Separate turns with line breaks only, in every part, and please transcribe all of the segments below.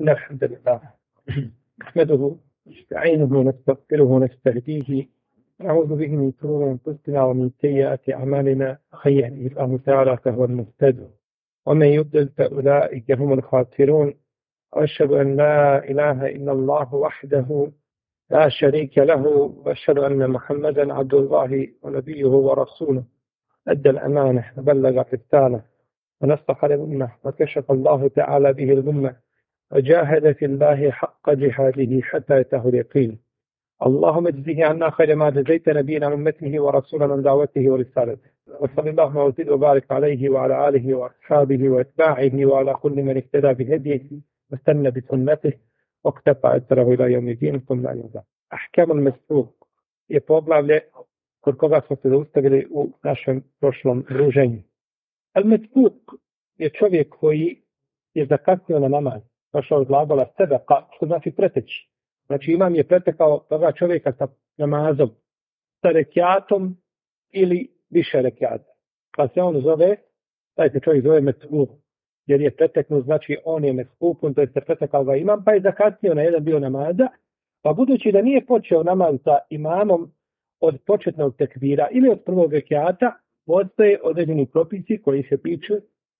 إن الحمد لله نحمده ونستعينه ونستغفره ونستهديه ونعوذ به من شرور أنفسنا ومن سيئات أعمالنا. من يهده الله تعالى فهو المهتد ومن يضلل فأولئك هم الخاسرون. وأشهد أن لا إله إلا الله وحده لا شريك له وأشهد أن محمدا عبد الله ونبيه ورسوله أدى الأمانة وبلغ الرسالة ونصح الأمة وكشف الله تعالى به الأمة وجاهد في الله حق جهاده حتى أتاه اليقين. اللهم اجزه عنا خير ما جزيت نبينا أمته ورسولا من دعوته ورسالته. وصلى الله وزد وبارك عليه وعلى آله وأصحابه وأتباعه وعلى كل من اهتدى بهديه واستنى بسنته واقتفى أثره إلى يوم الدين. ثم أيضا أحكام المسبوق je poglavlje kod koga smo se zaustavili u našem prošlom druženju. Al-Mesbuk je čovjek koji je zakasnio na namaz, došao od glagola sebeqa, što znači preteći. Znači imam je pretekao toga čovjeka sa namazom, sa rekiatom ili više rekiata. Pa se on zove, taj se čovjek zove Mesbuk, jer je preteknut, znači on je Mesbukun, to je se pretekao ga imam, pa je zakasnio na jedan dio namaza, pa budući da nije počeo namaz sa imamom od početnog tekvira ili od prvog rekiata, postoje određeni propisi koji se tiču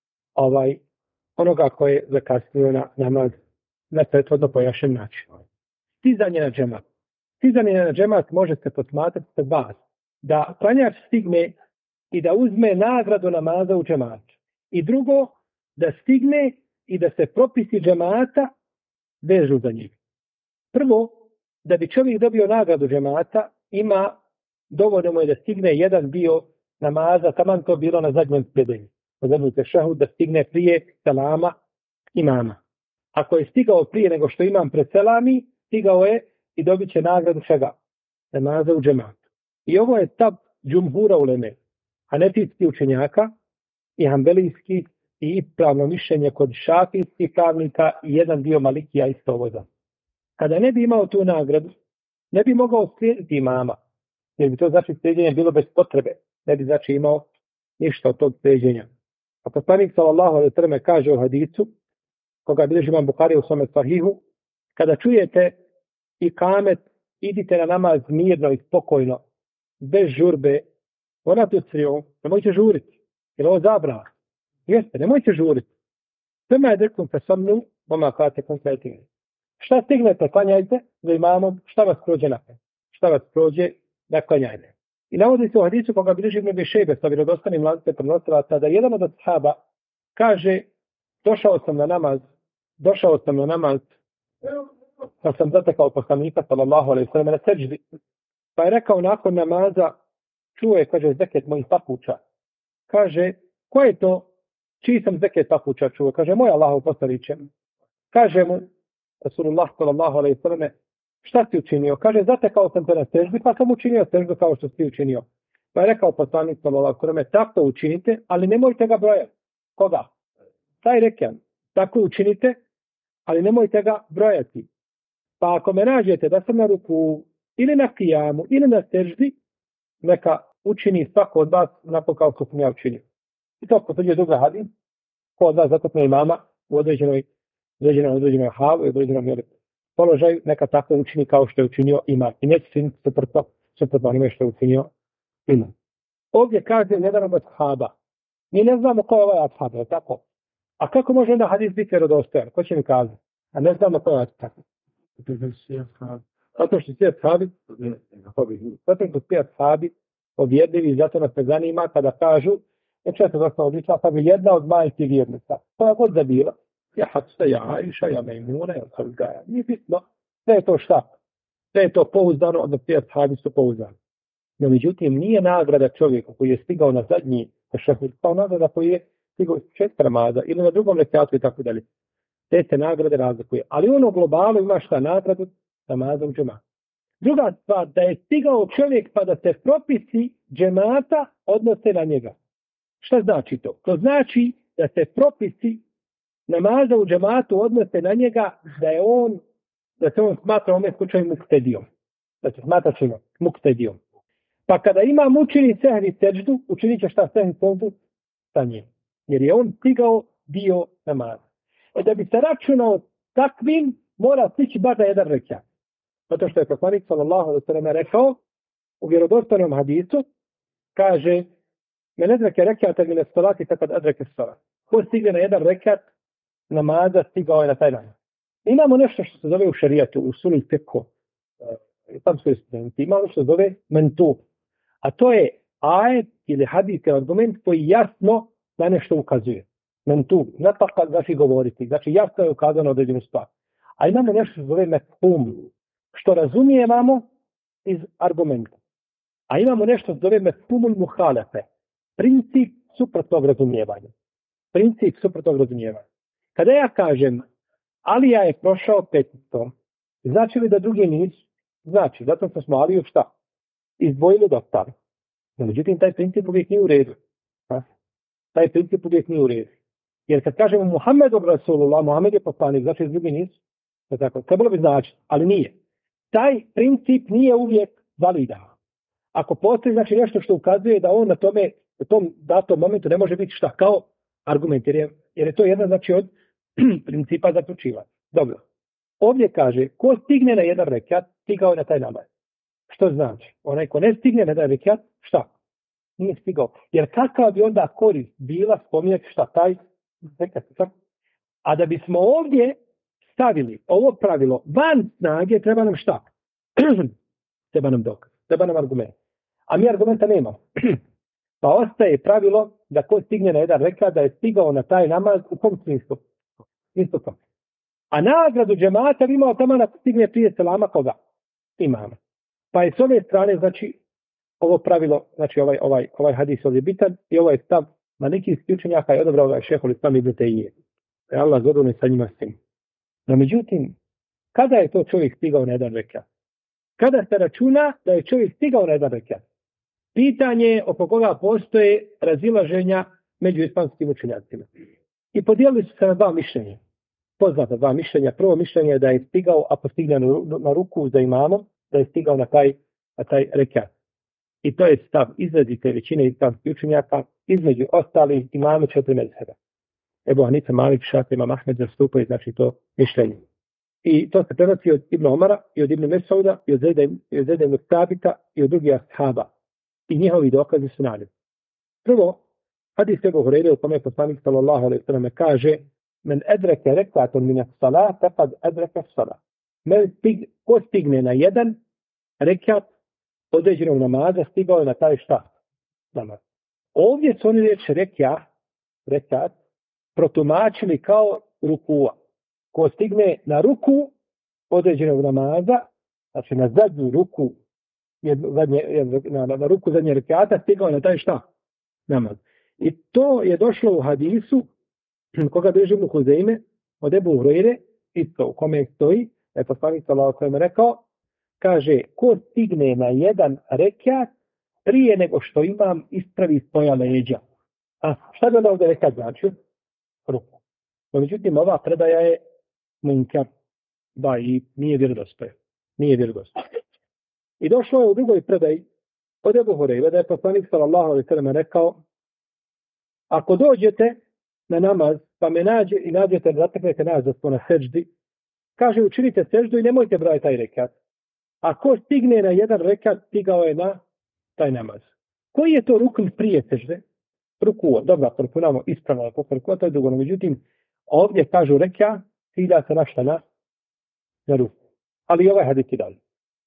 onoga koje je zakasnio na namaz na prethodno pojašnjen način. Stizanje na džemat. Stizanje na džemat može se posmatrati sa dva. Da klanjač stigne i da uzme nagradu namaza u džematu. I drugo, da stigne i da se propisi džemata vežu za njih. Prvo, da bi čovjek dobio nagradu džemata, dovoljno mu je da stigne jedan dio namaza, taman to bilo na zadnjem sjedenju. Na zadnjem tešahud, da stigne prije selama imama. Ako je stigao prije nego što imam preselami, stigao je i dobit će nagradu čega? Namaza u džematu. I ovo je tab džumhura uleme, hanefijski učenjaka i hanbelijski i ispravno mišljenje kod šafijskih pravnika i jedan dio malikija isto ovoza. Kada ne bi imao tu nagradu, ne bi mogao slijediti imama, jer bi to znači slijedjenje bilo bez potrebe. Ne bi znači imao ništa od tog slijedjenja. A poslanik sallallahu alejhi ve sellem kaže u hadisu, koga bilježi imam Buhari u svome sahihu, kada čujete ikamet, idite na namaz mirno i spokojno, bez žurbe, ona tusriu, nemojte žuriti, jer ovo zabrana. Jeste, nemojte žuriti. Svema je drekum fesamnu, vama kate konkretine. Šta stignete, klanjajte za imamom, šta vas prođe napred. Šta vas prođe, da klanjajte. I navodi se u hadisu koga bilježi Ibn Abi Šejbe sa vjerodostojnim lancem prenosilaca da jedan od ashaba kaže, došao sam na namaz, pa sam zatekao poslanika sallallahu alejhi ve sellem na sećdi. Pa je rekao nakon namaza, čuo je, kaže, zeket mojih papuča. Kaže, ko je to? Čiji sam zeket papuča čuo? Kaže, moj Allahov poslaniče. Kaže mu Rasulullah sallallahu alejhi ve sellem, šta si učinio? Kaže, zatekao sam te na seždi, pa sam učinio seždu kao što si učinio. Pa je rekao poslanik sallallahu alejhi ve sellem, tako učinite, ali nemojte ga brojati. Koga? Taj rekian. Tako učinite, ali nemojte ga brojati. Pa ako me nađete da sam na ruku ili na kijamu ili na seždi, neka učini svako od vas onako kao što sam ja učinio. I to potvrđuje druga hadis, ko od vas zatekne imama u određenoj havu i određenom položaju, neka tako učini kao što je učinio imam. I neće činiti suprotno onime što je učinio imam. Ovdje kaže jedan od ashaba. Mi ne znamo ko je ovaj ashab, je tako? A kako može onda hadis biti vjerodostojan? Ko će mi kazati? A ne znamo ko je ashab. Zato što svi ashabi povjedljivi, zato nas ne zanima kada kažu, često zasno odličila, pa bi jedna od majke vjernica. Koja god da bila. Ja Hafsa, ja Aisha, ja Mejmuna, ja Salgaja. Nije bitno. Sve je to šta? Sve je to pouzdano, odnosno svi ashabi su pouzdani. No međutim, nije nagrada čovjeku koji je stigao na zadnji tešehud, kao nagrada koji je stigao iz početka namaza ili na drugom rekiatu i tako dalje. Te se nagrade razlikuje. Ali ono globalu ima šta nagradu namaza u džematu. Druga stvar, da je stigao čovjek pa da se propisi džemata odnose na njega. Šta znači to? To znači da se propisi namaza u džematu odnose na njega, da se on smatra u ovom slučaju muktedijom. Da se smatra čega? Muktedijom. Pa kada imam učini sehni seždu, učinit će šta sehni seždu sa njim. Jer je on stigao dio namaza. Da bi se računao takvim mora stići bar na jedan rekat. Zato što je poslanik sallallahu alejhi ve sellem rekao u vjerodostojnom hadisu, kaže: "Men adraka rekatan min as-salati faqad adraka as-salat." Ko stigne na jedan rekat namaza, stigao je na taj namaz. Imamo nešto što se zove u šerijatu, u sunu fiqhu, islamskoj studenti, imamo što se zove mentub. A to je ajet ili hadis ili argument koji jasno na nešto ukazuje. Mentub, nataka znači govoriti, znači jasno je ukazano na određenu stvar. A imamo nešto što se zove mefhum, što razumijevamo iz argumenta. A imamo nešto što se zove mefhumul muhalefe, princip suprotnog razumijevanja. Princip suprotnog razumijevanja. Kada ja kažem Alija je prošao peticom, znači li da drugi nisu? Znači, zato što smo Aliju šta? Izdvojili od ostalih. No, međutim, taj princip uvijek nije u redu. Taj princip uvijek nije u redu. Jer kad kažemo Muhammedu Rasulullah, Muhammed je poslanik, znači li drugi nisu? Tako, trebalo bi znači, ali nije. Taj princip nije uvijek validan. Ako postoji znači nešto što ukazuje da on na tome, u tom datom momentu ne može biti šta kao argument, jer je to jedan znači od principa zaključivanja. Dobro. Ovdje kaže, ko stigne na jedan rekat, stigao je na taj namaz. Što znači? Onaj ko ne stigne na jedan rekat, šta? Nije stigao. Jer kakva bi onda korist bila spominjati šta taj rekat? A da bismo ovdje stavili ovo pravilo van snage, treba nam šta? Treba nam dokaz, treba nam argument. A mi argumenta nemamo. Pa ostaje pravilo da ko stigne na jedan rekat, da je stigao na taj namaz u kom smislu? Isto to. A nagradu džemata bi imao tamo ako stigne prije selama koga? Imama. Pa je s ove strane, znači, ovo pravilo, znači ovaj hadis ovdje bitan i ovaj stav malikijskih učenjaka je odabrao ovaj šehol Islam ibn Tejmije. Allah zadovoljno sa njima svim. No međutim, kada je to čovjek stigao na jedan rekat? Kada se računa da je čovjek stigao na jedan rekat? Pitanje je oko koga postoje razilaženja među islamskim učenjacima. I podijelili su se na dva mišljenja. Poznata dva mišljenja. Prvo mišljenje je da je stigao, ako stigne na ruku za imamom, da je stigao na taj rekat. I to je stav izrazite većine islamskih učenjaka, između ostalih imama 4 mezheba. Ebu Hanife, Malik, Šafi, Imam Ahmed zastupaju, znači to mišljenje. I to se prenosi od Ibn Omara i od Ibn Mesauda i od Zejda ibn Sabita i od drugih ashaba. I njihovi dokazi su naljeni. Prvo, hadis Ebu Hureyre u kome je poslanik sallallahu alejhi ve sellem kaže: "Men adraka rak'atan min as-salat faqad adraka as-salat." Ko stigne na jedan rekat određenog namaza, stigao je na taj šta? Namaz. Ovdje su oni riječ rekat protumačili kao rukua. Ko stigne na ruku određenog namaza, znači na zadnju ruku, na ruku zadnje rekata, stigao je na taj šta? Namaz. I to je došlo u hadisu koga bilježi Ibn Huzejme od Ebu Hureyre, isto u kome stoji, je poslanik sallallahu alejhi ve sellem rekao, kaže, ko stigne na jedan rekat prije nego što imam ispravi svoja leđa. A šta bi onda ovdje rekat znači? Ruku. No, međutim, ova predaja je munkar, da i nije vjerodostojna. I došlo je u drugoj predaji od Ebu Hureyre da je poslanik sallallahu alejhi ve sellem rekao: ako dođete na namaz, pa me nađete, zateknete nas da smo na seždi, kaže, učinite seždu i nemojte brati taj rekat. Ako stigne na jedan rekat, stigao je na taj namaz. Koji je to rukn prije sežde? Ruku, dobro, propunamo ispravno, to je dugo. Međutim, ovdje kažu rekat, cilja se našta na ruku. Ali i ovaj hadis je dalje.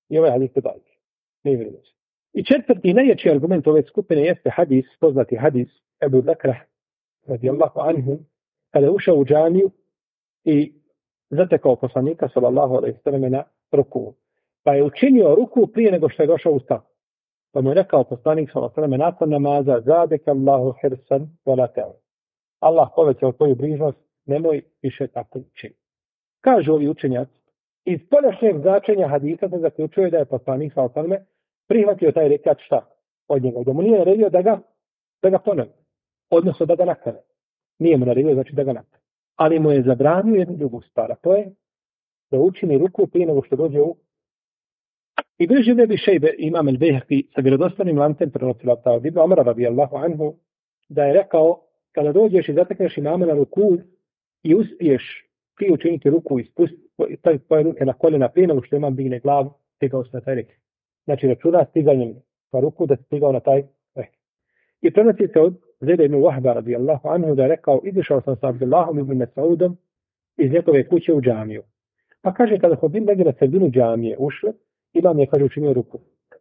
Ne vjerujem. I četvrti najjači argument ove skupine jeste hadis, poznati hadis Ebu Bekra radijallahu anhu, kada je ušao u džamiju i zatekao poslanika sallallahu alejhi ve sellem na ruku. Pa je učinio ruku prije nego što je došao u stav. Pa mu je rekao poslanik sallallahu alejhi ve sellem nakon namaza: zadeka Allahu hirsan wa la ta'ud. Allah povećao tvoju brižnost, nemoj više tako činiti. Kažu ovi učenjaci, iz spoljašnjeg značenja hadisa se zaključuje da je poslanik sallallahu alejhi ve sellem prihvatio taj rekat šta od njega. Da mu nije naredio da ga ponovi. Odnosno da ga nakane. Nije mu naredio, znači da ga nakane. Ali mu je zabranio jednu drugu stvar, a to je da učini ruku prije nego što dođe u... I bliži ne bi šejbe imam el-Bejhaqi sa vjerodostojnim lancem prenosila od Ibn Omara radijallahu anhu, da je rekao, kada dođeš i zatekneš imama na ruku i uspiješ ti učiniti ruku i staviti svoje ruke na koljena prije nego što imam digne glavu, stigao se na taj reket. Znači računa stiganjem na ruku da se stigao na taj reket. I prenosi se od Zejda ibn Wahba radijallahu anhu da je rekao, izišao sam sa Abdullahom ibn Mesaudom iz njegove kuće u džamiju. Pa kaže, kada smo bili negdje na sredinu džamije ušli, imam je, kaže, učinio ruku.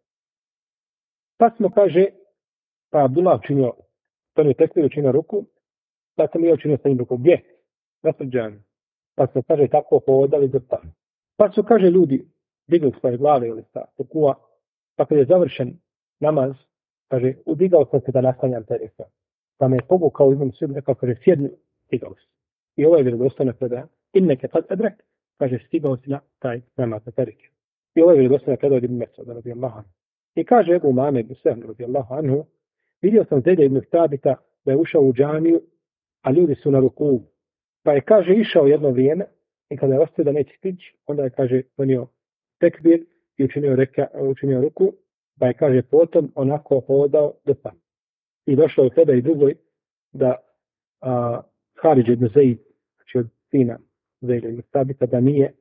Pa smo, kaže, pa Abdullah učinio, to je tekvir učinio ruku, pa sam ja učinio sa njim ruku. Gdje? Na sred džamije. Pa smo, kaže, tako povodali do ta. Pa su, kaže, ljudi digli svoje glave ili sa rukua, pa kada je završen namaz, kaže, udigao sam se da nastanjam taj reka. Pa me je povukao iznom svijetu, rekao, kaže, sjedni, stigao se. I ovo je vjerodostojno predaja. Inneke kad edrek, kaže, stigao si na taj namaz na taj reke. I ovo je vjerodostojno predaja od Ibn Mesuda, radijallahu anhu. I kaže Ebu Umame ibn Sehl, radijallahu anhu, vidio sam Zejda ibn Sabita da je ušao u džamiju, a ljudi su na ruku. Pa je, kaže, išao jedno vrijeme i kada je ostao da neće stići, onda je, kaže, donio tekbir i učinio ruku, pa je, kaže, potom onako hodao do pa. I došao od tebe i drugoj da Halid ibn Zeid, znači od sina Zejda ibn Sabita, da nije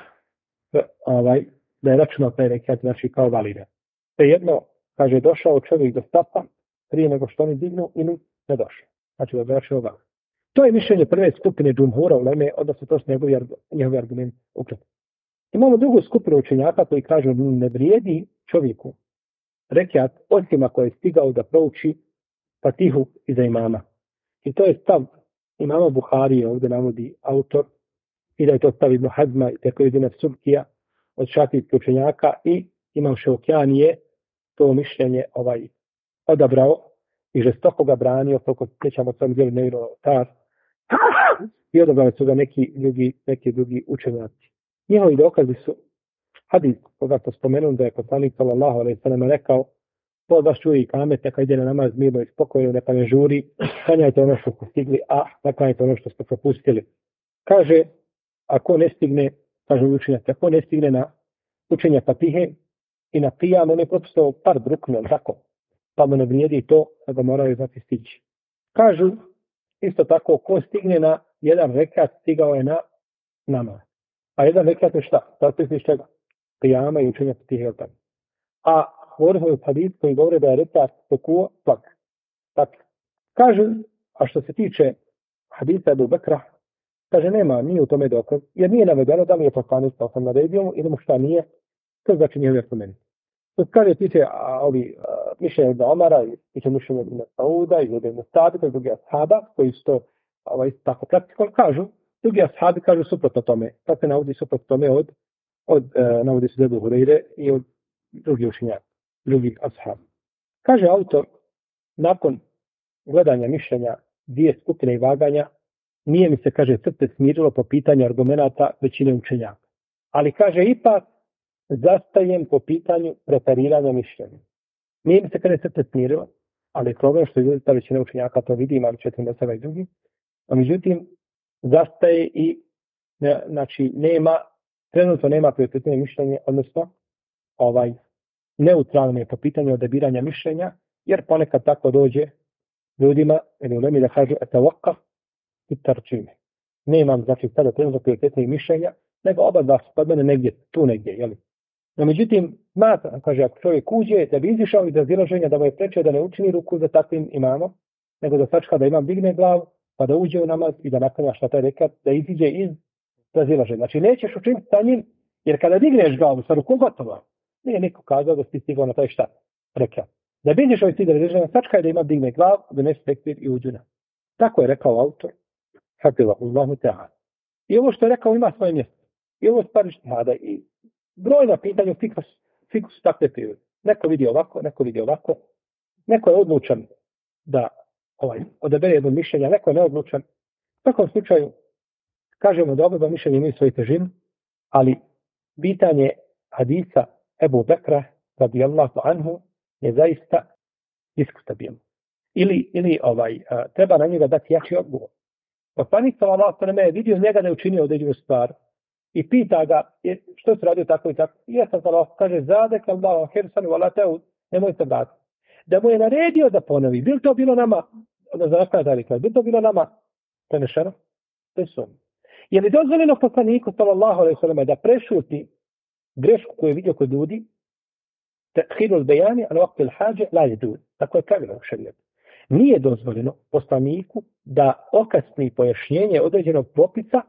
da je računao taj rekat, znači kao valida. Te jedno, kaže, došao čovjek do stapa prije nego što oni dignu ili ne došao. Znači da je došao van. To je mišljenje prve skupine džumhura uleme, odnosno to su njegovi argumenti ukratko. Imamo drugu skupinu učenjaka koji kažu ne vrijedi čovjeku rekat osim ako je stigao da prouči Fatihu iza imama. I to je stav imama Buharije, ovdje navodi autor, i da je to stav Ibn Hazma i tako jedina Subkija od šafijskih učenjaka i Imam Šaukjani je to mišljenje odabrao i žestoko ga branio, koliko sjećamo sam dijeli Neiro Tar, i odabrali su ga neki drugi učenjaci. Njihovi dokazi su hadis, koga to spomenuo da je poslanik sallallahu alejhi ve sellem rekao, ko od vas čuje i kamet, neka ide na namaz mirno i spokojno, neka ne žuri, klanjajte ono što ste stigli, a naklanjajte ono što ste propustili. Kaže, ako ne stigne, kaže učenjaci, ako ne stigne na učenje Fatihe i na qiyam, on je propustao par ruknu, tako, pa mu ne vrijedi to, da ga moraju znati stići. Kažu, isto tako, ko stigne na jedan rekat, stigao je na namaz. A jedan rekat je šta? Da se iz čega? Qiyama i učenje Fatihe. A govorimo je hadis koji govore da je rekat rukua plak. Tako. Kažu, a što se tiče hadisa Abu Bekra, kaže, nije u tome dokaz, jer nije navedeno da li je poslanik sa osam naredio ili mu šta nije, to znači nije argument. To kaže tiče mišljenja za Omara, tiče mišljenja za Sauda, i ljudi na Sabita, i drugi ashaba, koji su to tako praktikovali, kažu, drugi ashabi kažu suprotno tome. Tako se navodi suprotno tome navodi se Ebu Hurajre i od drugih učenjaka, drugih ashaba. Kaže autor, nakon gledanja mišljenja dvije skupine i vaganja, nije mi se, kaže, srce smirilo po pitanju argumenata većine učenjaka. Ali, kaže, ipak zastajem po pitanju preferiranja mišljenja. Nije mi se, kaže, srce smirilo, ali problem što je ta većina učenjaka to vidi, imali 40 i drugi. A međutim, zastaje i znači trenutno nema prioritetne mišljenje, odnosno neutralno je po pitanju odabiranja mišljenja, jer ponekad tako dođe ljudima, ili ulemi da kažu etavokaf i tarčime. Nemam, znači, sada trenutno prioritetnih mišljenja, nego oba dva su kod mene negdje, tu negdje, jel? No, međutim, smatra, kaže, ako čovjek uđe, da bi izišao iz razilaženja, da mu je preče da ne učini ruku za takvim imamom, nego da sačka da imam digne glavu, pa da uđe u namaz i da naklanja šta taj rekat, da iziđe iz razilaženja. Znači, nećeš učiniti sa njim, jer kada digneš glavu sa rukom gotovo, nije niko kazao da si stigao na taj šta rekat. Da bi izišao iz razilaženja, sačka je da imam digne glavu, da ne tekbir i uđu na. Tako je rekao autor, hafizahullahu ta'ala. I ovo što je rekao ima svoje mjesto. I ovo stvar štihada i brojna pitanja fikus takve prirode. Neko vidi ovako, neko je odlučan da odabere jedno mišljenje, neko je neodlučan. U takvom slučaju kažemo da oba mišljenja imaju svoju težinu, ali pitanje hadisa Ebu Bekra radijallahu anhu je zaista diskutabilno. Ili treba na njega dati jači odgovor. Poslanik sallallahu alejhi ve sellem je vidio njega da je učinio određenu stvar i pita ga što se radio tako i tako. I ja sam kaže zadek Allahu hirsan wala ta'ud, nemoj se vratiti. Da mu je naredio da ponovi. Bil to bilo nama, bil to bilo nama prenešeno? To je sumnja. Je li dozvoljeno poslaniku sallallahu alejhi ve sellem da prešuti grešku koju je vidio kod ljudi? Ta'khirul bejani al waqt al haja la yajuz. Tako je pravilo u šerijetu. Nije dozvoljeno poslaniku da okasni pojašnjenje određenog propisa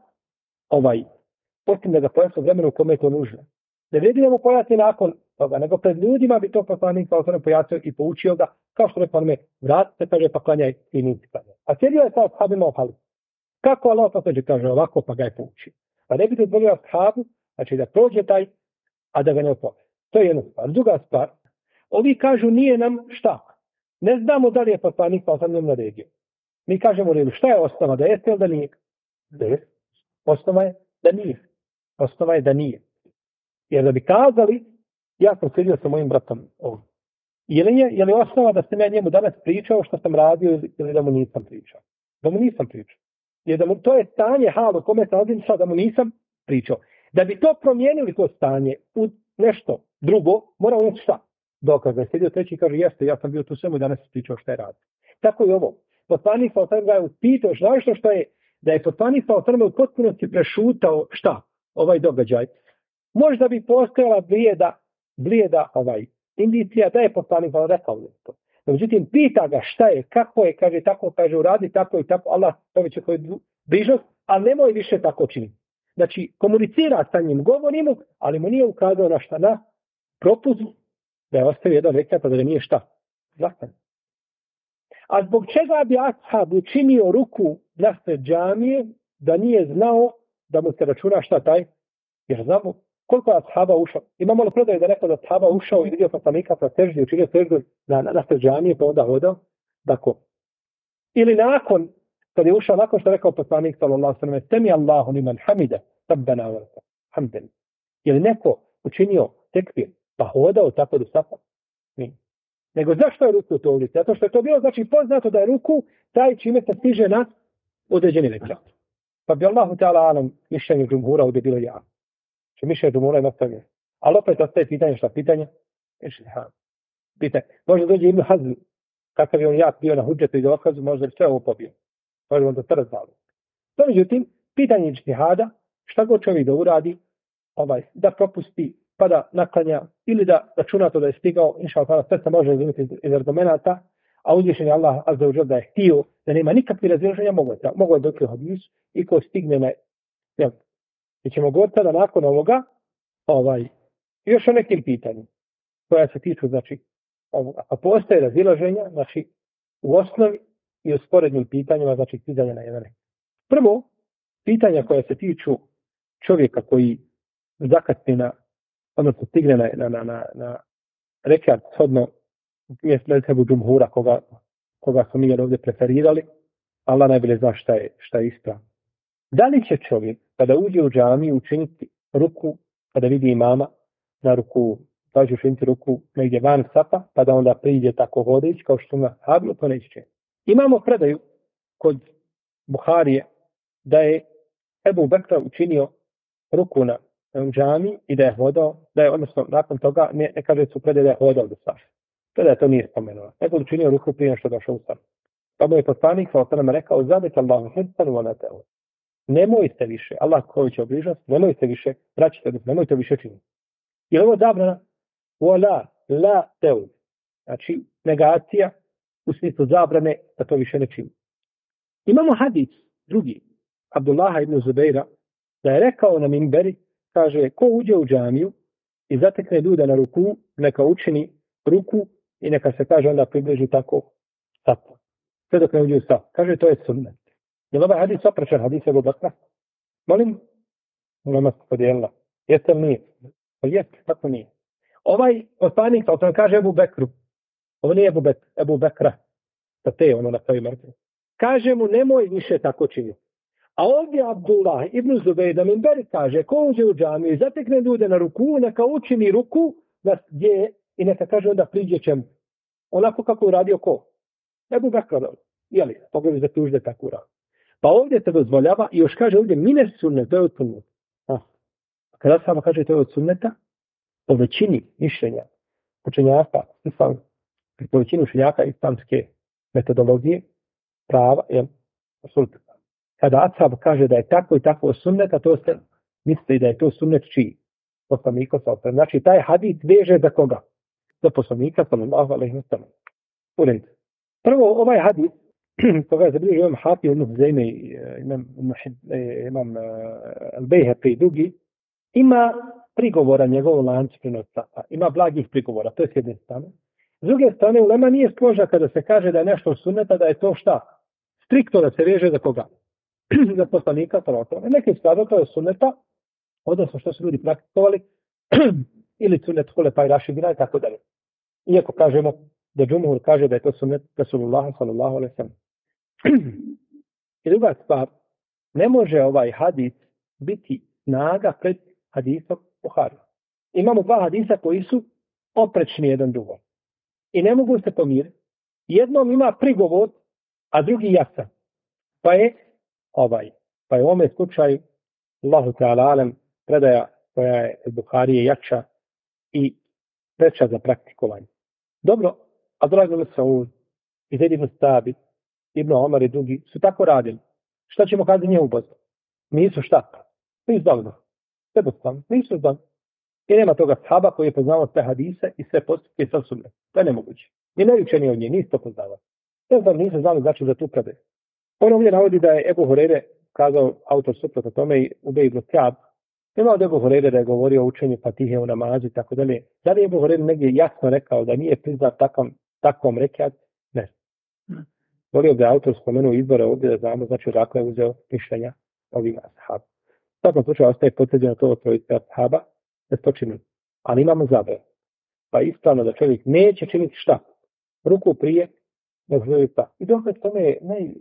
osim da ga pojasni u vremenu u kome je to nužno. Ne vrijedi da mu pojasni nakon toga, nego pred ljudima bi to poslanik pojasnio i poučio ga, kao što rekao me, vrat se, kaže, pa klanjaj i nisi klanjaj. A sjedio je sa ashabima u halici. Kako Allah poslanik kaže ovako, pa ga je poučio. Pa ne bi dozvolio ashabu, znači da prođe taj, a da ga ne opove. To je jedna stvar. Druga stvar, ovi kažu nije nam šta. Ne znamo da li je poslanik sallallahu naredio. Mi kažemo redu, šta je osnova, da jeste ili da nije? Da je. Osnova je da nije. Osnova je da nije. Jer da bi kazali, ja sam sjedio sa mojim bratom ovdje. Je li osnova da sam ja njemu danas pričao što sam radio ili da mu nisam pričao? Da mu nisam pričao. Jer da mu, to je stanje halu kome sam ovdje da mu nisam pričao. Da bi to promijenili to stanje u nešto drugo, moramo imati šta? Dokaz da je sjedio treći i kaže, jeste, ja sam bio tu svemu i danas pričao šta je radio. Tako i ovo. Poslanik sallallahu ga je upitao, znaš što je, da je poslanik sallallahu u potpunosti prešutao šta? Ovaj događaj. Možda bi postojala blijeda indicija da je poslanik rekao nešto. Međutim, pita ga šta je, kako je, kaže tako, kaže uradi tako i tako, Allah poveće koju bližnost, ali nemoj više tako činiti. Znači, komunicira sa njim, govori mu, ali mu nije ukazao na šta, na propuzu, da je ostavio jedan rekat, da nije šta, zakon. A zbog čega bi ashab učinio ruku nasred džamije, da nije znao da mu se računa šta taj, jer znamo koliko je ashaba ušao. Imamo li predaju da rekao da ashaba ušao i vidio poslanika sa seždi, učinio seždu nasred džamije, pa onda hodao, tako. Ili nakon, kad je ušao, nakon što je rekao poslanik sallallahu alejhi ve sellem, semi Allahu liman hamida, rabbana wa lakal hamd. Je li neko učinio tekbir, pa hodao tako do safa? Nije. Nego zašto je ruku to ulici? Zato što je to bilo, znači, poznato da je ruku taj čime se stiže na određeni rekat. Pa bi Allahu ta'ala alam mišljenju džumhura ovdje bilo ja. Če mišljenje džumhura ima stavio. Ali opet ostaje pitanje, šta pitanje? Pitanje. Možda dođe Ibn Hazm, kakav je on jak bio na hudžetu i dokazu, možda sve ovo pobio. Možda on to sve razvali. To međutim, pitanje džihada, šta god čovjek da uradi, da propusti, pa da naklanja, ili da računa to da je stigao, inša Allah, sve se može izumiti iz argumenata, a uzvišen je Allah azza wa jalla da je htio, da nema nikakvih razilaženja, mogo je dokle hadis i ko stigne na i ćemo govoriti da nakon ovoga još o nekim pitanjima koja se tiču, znači, a postoje razilaženja, znači, u osnovi i u sporednim pitanjima, znači, pitanja na jedan. Prvo, pitanja koja se tiču čovjeka koji zakasni odnosno stigne na rekat shodno mezhebu džumhura koga smo mi ovdje preferirali, Allah najbolje zna šta je ispravno. Da li će čovjek kada uđe u džamiju učiniti ruku, kada vidi imama na ruku, da će učiniti ruku negdje van safa, pa da onda priđe tako hodeć kao što ima hablo, to neće činiti. Imamo predaju kod Buharije da je Ebu Bekra učinio ruku na džami i da je hodao, odnosno nakon toga ne kaže su predaje da je hodao do safa. Predaje to nije spomenuo. Nego učinio ruku prije što došao u safa. Pa mu je poslanik sallallahu alejhi ve sellem rekao: "Zabit Allahu hirsan wa la ta'ud." Nemojte više, Allah koji će obližnost, nemojte više, vraćite, nemojte više činiti. Je li ovo zabrana? Wala la ta'ud. Znači, negacija u smislu zabrane da to više ne čini. Imamo hadis, drugi, Abdullaha ibn Zubeira, da je rekao na minberi, kaže, ko uđe u džamiju i zatekne ljude na ruku, neka učini ruku i neka se kaže onda približi tako safu. Sve dok ne uđe u safu. Kaže, to je sunnet. Je li ovaj hadis opraćan hadis Ebu Bekra? Molim? Ulema se podijelila. Jeste li nije? Pa jeste, tako nije. Ovaj poslanik, to kaže Ebu Bekru. Ovo nije Ebu Bekra. Sa te ono na kraju mrtve. Kaže mu, nemoj više tako činiti. A ovdje Abdullah ibn Zubeir da minberi kaže, ko uđe u džamiju i zatekne ljude na ruku, neka učini ruku gdje i neka kaže onda priđe čemu. Onako kako uradio ko? Ebu Bekra. Jeli, pogledaj za tužde tako uradio. Pa ovdje se dozvoljava i još kaže ovdje mine sunnet, to je od sunneta. Kada sama kaže to je od sunneta, po većini mišljenja učenjaka, po većini učenjaka islamske metodologije, prava, kada ashab kaže da je tako i tako sunnet, a to se misli da je to sunnet čiji? Poslanika sallallahu alejhi ve sellem. Znači, taj hadis veže za koga? Za poslanika sallallahu alejhi ve sellem. U redu. Prvo, ovaj hadis, koga je zabilježio imam Hafiz ibn Zejme, imam Al-Bejheqi i drugi, ima prigovora njegovom lancu prenosaca. Ima blagih prigovora, to je s jedne strane. S druge strane, ulema nije složna kada se kaže da je nešto sunneta, da je to šta? Striktno da se veže za koga? Za poslanika sallallahu alejhi ve sellem. Neki skladaju to je sunneta, odnosno što su ljudi praktikovali, ili sunnet Hulefaj Rašidina i tako dalje. Iako kažemo da džumhur kaže da je to sunnet Rasulullah sallallahu alejhi ve sellem. I druga stvar, ne može ovaj hadis biti snaga pred hadisom Buhari. Imamo dva hadisa koji su oprečni jedan drugom. I ne mogu se pomiriti. Jednom ima prigovor, a drugi jasan. Pa je u ovome slučaju Allahu ta'ala alem predaja koja je Buharije jača i veća za praktikovanje. Dobro, Abdullah ibn Mas'ud, Zaid ibn Sabit, Ibn Omar i drugi su tako radili. Šta ćemo kazati njemu posto? Nisu šta? Nisu dobro. Nisu dobro. I nema toga sahaba koji je poznao sve hadise i sve postupke i sve sunne. To je nemoguće. I nejučeni od nje, nisu to poznavali. Nisu znali znači za tu predaju. On ovdje navodi da je Ebu Hureyre kazao autor suprotno tome i Ubej ibn Ka'b. Nema od Ebu Hureyre da je govorio o učenju Fatihe u namazu i tako dalje. Da li je Ebu Hureyre negdje jasno rekao da nije priznat takvom rekiat? Ne. Volio da je autor spomenuo izbore ovdje da znamo, znači odakle je uzeo mišljenja ovih ashaba. U svakom slučaju ostaje potvrđeno to od trojice ashaba da to čini. Ali imamo zabranu. Pa ispravno da čovjek neće činiti šta? Ruku prije nego šta. I dokaz tome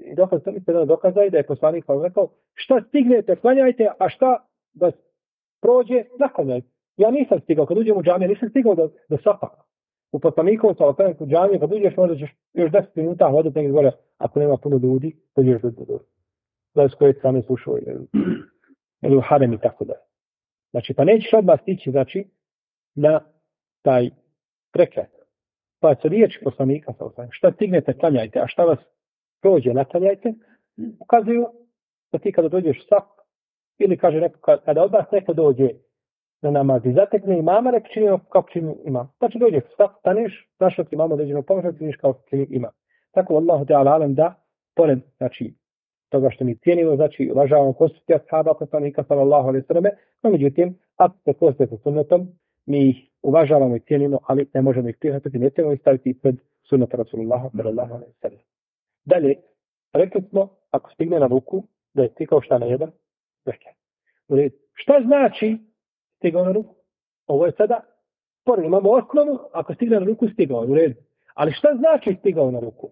se dokaza da je poslanik rekao šta stignete, klanjajte, a šta da prođe, naklanjajte. Ja nisam stigao, kad uđem u džamiju, nisam stigao do safa. U poslanikovom u džamiju, kad uđeš, možda ćeš još 10 minuta hodati negdje gore, ako nema puno ljudi, dođeš do da s koje strane slušao ili u harem i tako da. Znači, pa nećeš odmah stići, znači, na taj prekret. Pa se riječi poslanika, šta stignete, klanjajte, a šta vas prođe, naklanjajte, ukazuju da ti kada dođeš u saf, ili kaže neko, kada od vas neko dođe na namaz i zatekne imama, rek činimo kako čini imam. Znači dođeš u saf, staneš, znaš da ti imamo određeno pomoć, činiš kao čini imam. Tako Allahu te alalem da, pored, znači, toga što mi cijenimo, znači, uvažavamo postupke ashaba poslanika sallallahu alejhi ve selleme, no međutim, ako se postoje sa sunnetom, mi ih uvažavamo i cijenimo, ali ne možemo ih prihvatiti, ne trebamo ih staviti ispred sunneta Rasulullaha sallallahu alejhi ve sellem. Dalje, rekli smo, ako stigne na ruku, da je stigao šta na jedan rekat. Šta znači stigao na ruku? Ovo je sada, pored imamo osnovu, ako stigne na ruku, stigao u redu. Ali šta znači stigao na ruku?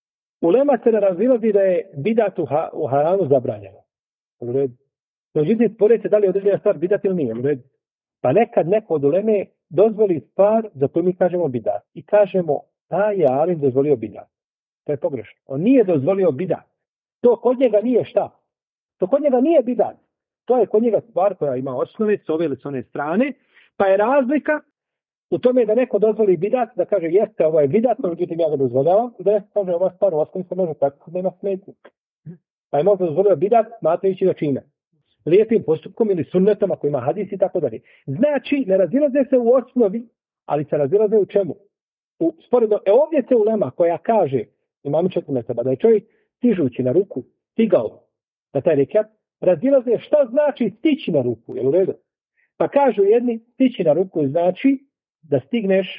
Ulema se ne razilazi da je bidat u haramu zabranjeno. U redu. Međutim, spored se da li je određena stvar bidat ili nije. U redu. Pa nekad neko od uleme dozvoli stvar za koju mi kažemo bidat. I kažemo, da je alim dozvolio bidat. To je pogrešno. On nije dozvolio bidat. To kod njega nije šta? To kod njega nije bidat. To je kod njega stvar koja ima osnove s ove ili s one strane, pa je razlika u tome da neko dozvoli bidat, da kaže jeste ovo je bidat, no međutim ja ga dozvoljavam, da je kaže ova stvar u osnovi se može tako da ima smetnje. Pa je možda dozvolio bidat, smatrajući da čine lijepim postupkom ili sunnetom ako ima hadis i tako dalje. Znači, ne razilaze se u osnovi, ali se razilaze u čemu? Sporedno, ovdje se ulema koja kaže, imamo četvrne seba, da je čovjek stižući na ruku, stigao na taj rekat, razilaze šta znači stići na ruku, jel u redu? Pa kažu jedni, stići na ruku znači da stigneš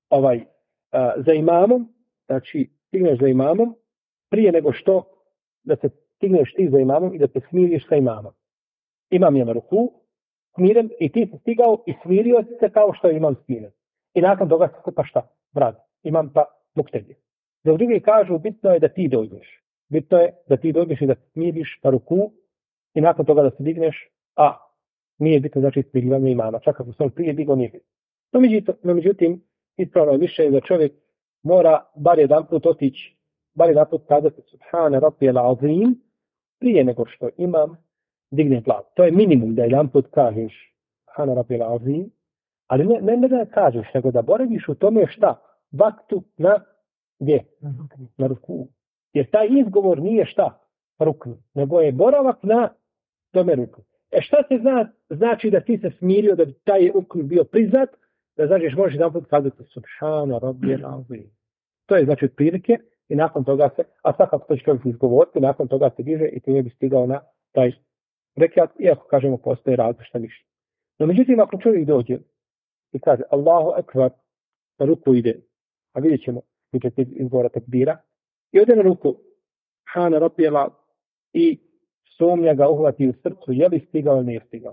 za imamom, znači stigneš za imamom prije nego što da se stigneš ti za imamom i da se smiriš sa imamom. Imam je na ruku, smiren i ti si stigao i smirio se kao što je imam smiren. I nakon toga se pa šta? Vrati. Imam pa muktedje. Dok drugi kažu, bitno je da ti dođeš. Bitno je da ti dođeš i da se smiriš na ruku i nakon toga da se digneš, a nije bitno znači smirivanje imama. Čak ako sam prije digao nije bitno. No međutim, ispravno je više da čovjek mora bar jedan put otići, bar jedan put kazati Subhana Rabbijel Azim prije nego što imam digne glavu. To je minimum da jedan put kažeš Subhana Rabbijel Azim, ali ne da kažeš, nego da boraviš u tome šta? Vaktu na gdje? Na ruku. Jer taj izgovor nije šta? rukn, nego je boravak na tome ruknu. Šta se znači da ti se smirio, da bi taj rukn bio priznat, da znači možeš jedan put kazati subhana rabbijel azim. To je znači otprilike i nakon toga se, a svakako to će čovjek izgovoriti, nakon toga se diže i ti ne bi stigao na taj rekiat, iako kažemo postoje različita mišljenja. No međutim, ako čovjek dođe i kaže Allahu ekvar, na ruku ide, a vidjet ćemo, vi ćete izgovora takbira, i ode na ruku, hana rabbijela, i sumnja ga uhvati u srcu, je li stigao ili nije stigao.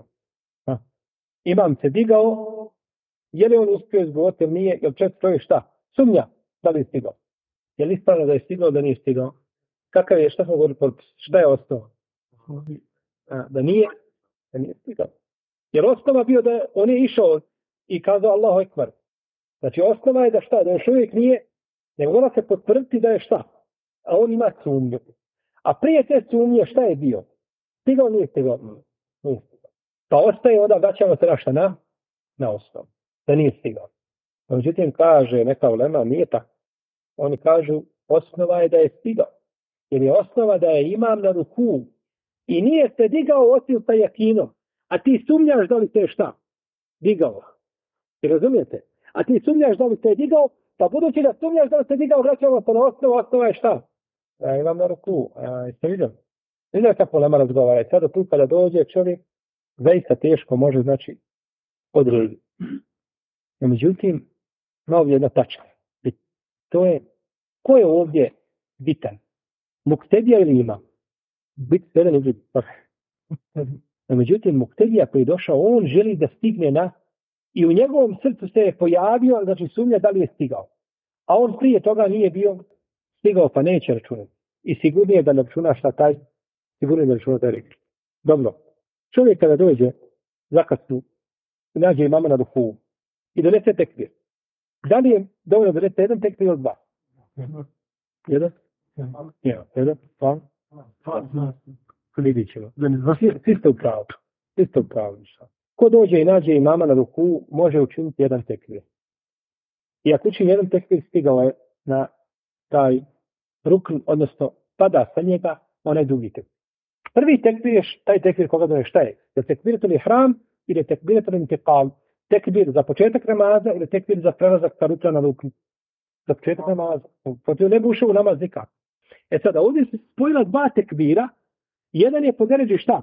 Imam se digao, je li on uspio izgovoriti ili nije, jer često čovjek šta? Sumnja, da li je stigao. Je li ispravno da je stigao, da nije stigao? Kakav je, šta smo govorili, šta je ostao? Da nije stigao. Jer osnova bio da on je išao i kazao Allahu ekvar. Znači osnova je da šta, da još uvijek nije, nego mora se potvrditi da je šta. A on ima sumnju. A prije te sumnje šta je bio? Stigao, nije stigao? Nije stigao. Pa ostaje onda, vraćamo se našta na osnovu. Da nije stigao. Međutim, kaže neka ulema, nije tako. Oni kažu, osnova je da je stigao. Jer je osnova da je imam na ruku. I nije se digao osim sa jakinom. A ti sumnjaš da li se je šta? Digao. I razumijete? A ti sumnjaš da li se je digao, pa budući da sumnjaš da li se je digao, vraćamo se na osnovu, osnova je šta? Ja imam na ruku. Jeste vidio? Vidio kako ulema razgovara. I sada tu kada dođe čovjek, zaista teško može, znači, odrediti. No, međutim, malo jedna tačka. To je, ko je ovdje bitan? Muktedija ili imam? Biti jedan ili no, međutim, muktedija koji je došao, on želi da stigne na, i u njegovom srcu se je pojavio, znači sumnja da li je stigao. A on prije toga nije bio stigao, pa neće računati. I sigurnije da ne računa šta taj, sigurnije da računa taj rekli. Dobro, čovjek kada dođe zakasnu, nađe imama na ruku i donese tekbir. Da li je dovoljno da donese jedan tekbir ili dva? Jedan? Jedan? Dva? Vidit ćemo. Svi ste u pravu. Svi ste u pravu. Ko dođe i nađe imama na ruku, može učiniti jedan tekbir. I ako učini jedan tekbir, stigao je na taj rukn, odnosno pada sa njega onaj drugi tekbir. Prvi tekbir je taj tekbir koga doje šta je? Je tekbiratul ihram ili tekbiratul intiqal? Tekbir za početak namaza ili tekbir za prelazak sa rukna na rukn? Za početak namaza. Protiv ne bi ušao u namaz nikako. Sada ovdje se spojila dva tekbira. Jedan je po deređi šta?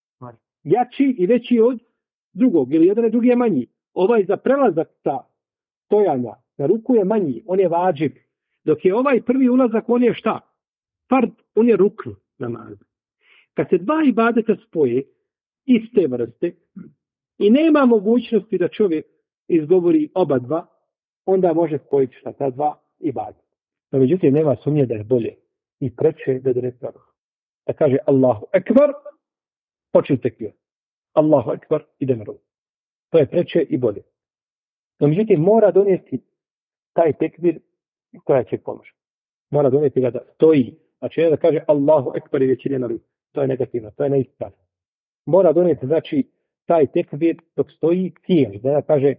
Jači i veći od drugog. Ili jedan i drugi je manji. Ovaj za prelazak sa stojanja na ruku je manji. On je vađib. Dok je ovaj prvi ulazak, on je šta? Fard, on je rukn namaza. Kad se dva ibadeta spoje, iste vrste, i nema mogućnosti da čovjek izgovori oba dva, onda može spojiti šta ta dva ibadeta. No, međutim, nema sumnje da je bolje i preče da donese ruku. Da kaže Allahu ekbar, počne tekbir. Allahu ekbar, ide na ruku. To je preče i bolje. No, međutim, mora donijeti taj tekbir koja će pomoći. Mora donijeti ga da stoji. Znači, ne da kaže Allahu ekbar i već ide na ruku. To je negativno, to je neispravno. Mora donijeti, znači, taj tekbir dok stoji cijeli. Da kaže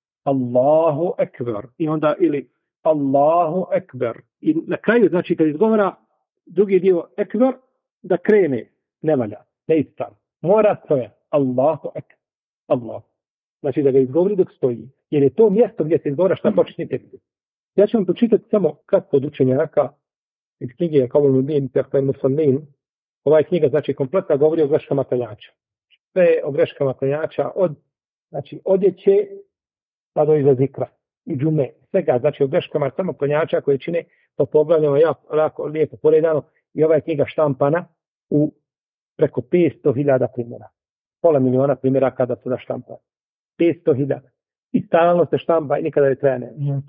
Allahu ekbar. I onda ili Allahu ekbar. I na kraju, znači, kad izgovara drugi dio ekbar, da krene, ne valja, neispravno. Mora stoja. Allahu ekbar. Allah. Znači, da ga izgovori dok stoji. Jer je to mjesto gdje se izgovara šta počne tekbir. Ja ću vam pročitati samo kratko od učenjaka iz knjige Kaul Mubin, Tehtaj Musallin. Ova knjiga, znači, kompletna govori o greškama klanjača. Sve o greškama klanjača, od, znači, odjeće pa do iza zikra i džume. Svega, znači, o greškama samo klanjača koje čine po poglavljama jako lijepo poredano. I ova je knjiga štampana u preko 500.000 primjera. Pola miliona primjera kada su da štampani. 500.000. I stalno se štampa i nikada ne traje.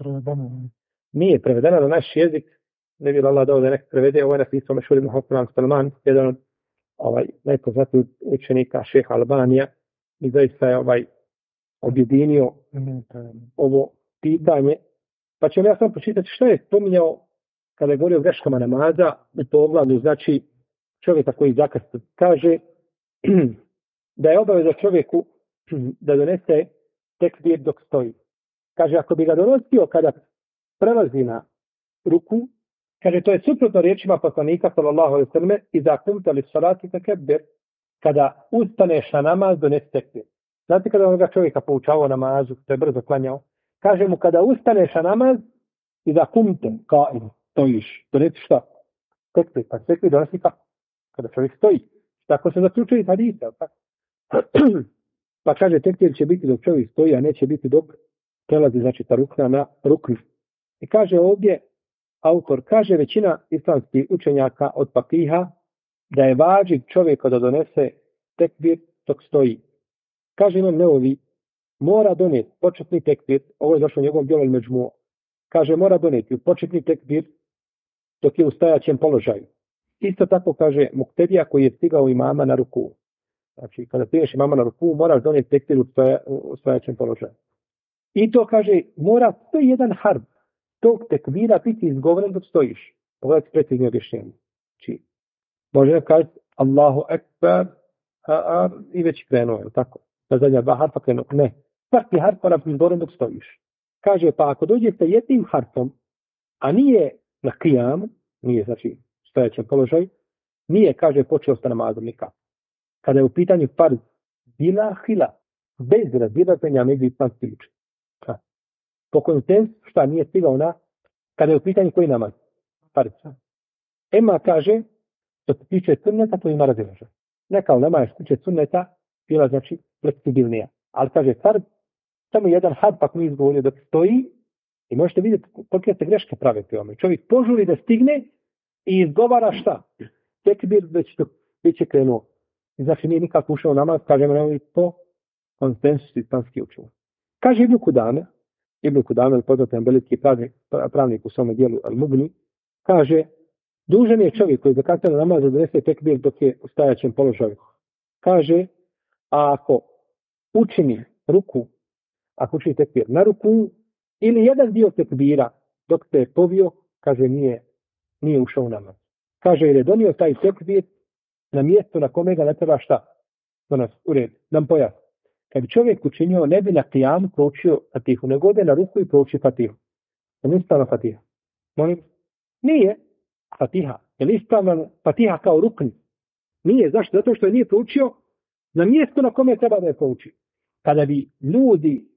Nije prevedeno na naš jezik. Ne bi Allah dao da nek prevede. Ovo je napisao Mešhur ibn Hokman Salman, jedan od najpoznatijih učenika šeha Albanija. I zaista je objedinio ovo pitanje. Pa ću ja sam počitati što je spominjao kada je govorio o greškama namaza u poglavlju, znači čovjeka koji zakasni. Kaže da je obaveza čovjeku da donese tekbir dok stoji. Kaže, ako bi ga donosio kada prelazi na ruku, Kaže, to je suprotno riječima poslanika, sallallahu alejhi ve selleme, iza kumta lis salati fekebbir, kada ustaneš na namaz, donesi tekbir. Znate kada onoga čovjeka poučavao namazu, to je brzo klanjao, kaže mu, kada ustaneš na namaz, iza kumte, qaim, stojiš, donesi šta? Tekbir, pa tekbir donesi kako? Kada čovjek stoji. Tako se zaključuje iz hadisa. Pa kaže, tekbir će biti dok čovjek stoji, a neće biti dok prelazi, znači, ta rukna na ruknu. I kaže ovdje, autor kaže, većina islamskih učenjaka od fakiha da je važib čovjeka da donese tekbir dok stoji. Kaže Imam Neovi, mora doneti početni tekbir, ovo je došlo u njegovom djelu Međmu, kaže mora doneti početni tekbir dok je u stajaćem položaju. Isto tako kaže muktedija koji je stigao imama na ruku. Znači, kada stigneš imama na ruku, moraš doneti tekbir u stajaćem položaju. I to kaže, mora 101 harf tog tekbira biti izgovoren dok stojiš. Pogledajte precizno objašnjenje. Znači, može kazati Allahu Ekber i već krenuo, je tako? Na zadnja 2 harfa krenuo. Ne. Svaki harf mora biti izgovoren dok stojiš. Kaže, pa ako dođe sa jednim harfom, a nije na kijamu, nije, znači, stojaćem položaju, nije, kaže, počeo sa namazom nikako. Kada je u pitanju farz, bila hila, bez razilaženja među islamski učenjaka. Po konsensu, šta nije stigao na, kada je u pitanju koji namaz? Farz. Ema kaže, što se tiče sunneta, to ima razilaženja. Neka ulema je što se tiče sunneta, bila znači fleksibilnija. Ali kaže, farz, samo jedan harf ako mi izgovorio dok stoji, i možete vidjeti kolike se greške prave pri ovome. Čovjek požuri da stigne i izgovara šta? Tekbir već je krenuo. I znači nije nikako ušao u namaz, kažemo ne po konsensusu islamskih učenjaka. Kaže Ibn Kudame, poznati ambelijski pravnik u svome dijelu Al-Mugni, kaže, dužan je čovjek koji zakasnije na namaz da donese tekbir dok je u stajaćem položaju. Kaže, a ako učini tekbir na ruku, ili jedan dio tekbira dok se je povio, kaže, nije ušao u namaz. Kaže, jer je donio taj tekbir na mjesto na kome ga ne treba šta? Da nas uredi, nam pojasni. Kad bi čovjek učinio, ne bi na kijamu proučio fatihu, nego ode na ruku i prouči fatihu. Je li ispravna fatiha? Molim? Nije fatiha. Je li ispravna fatiha kao rukni? Nije. Zašto? Zato što je nije proučio na mjesto na kome treba da je proučio. Kada bi ljudi,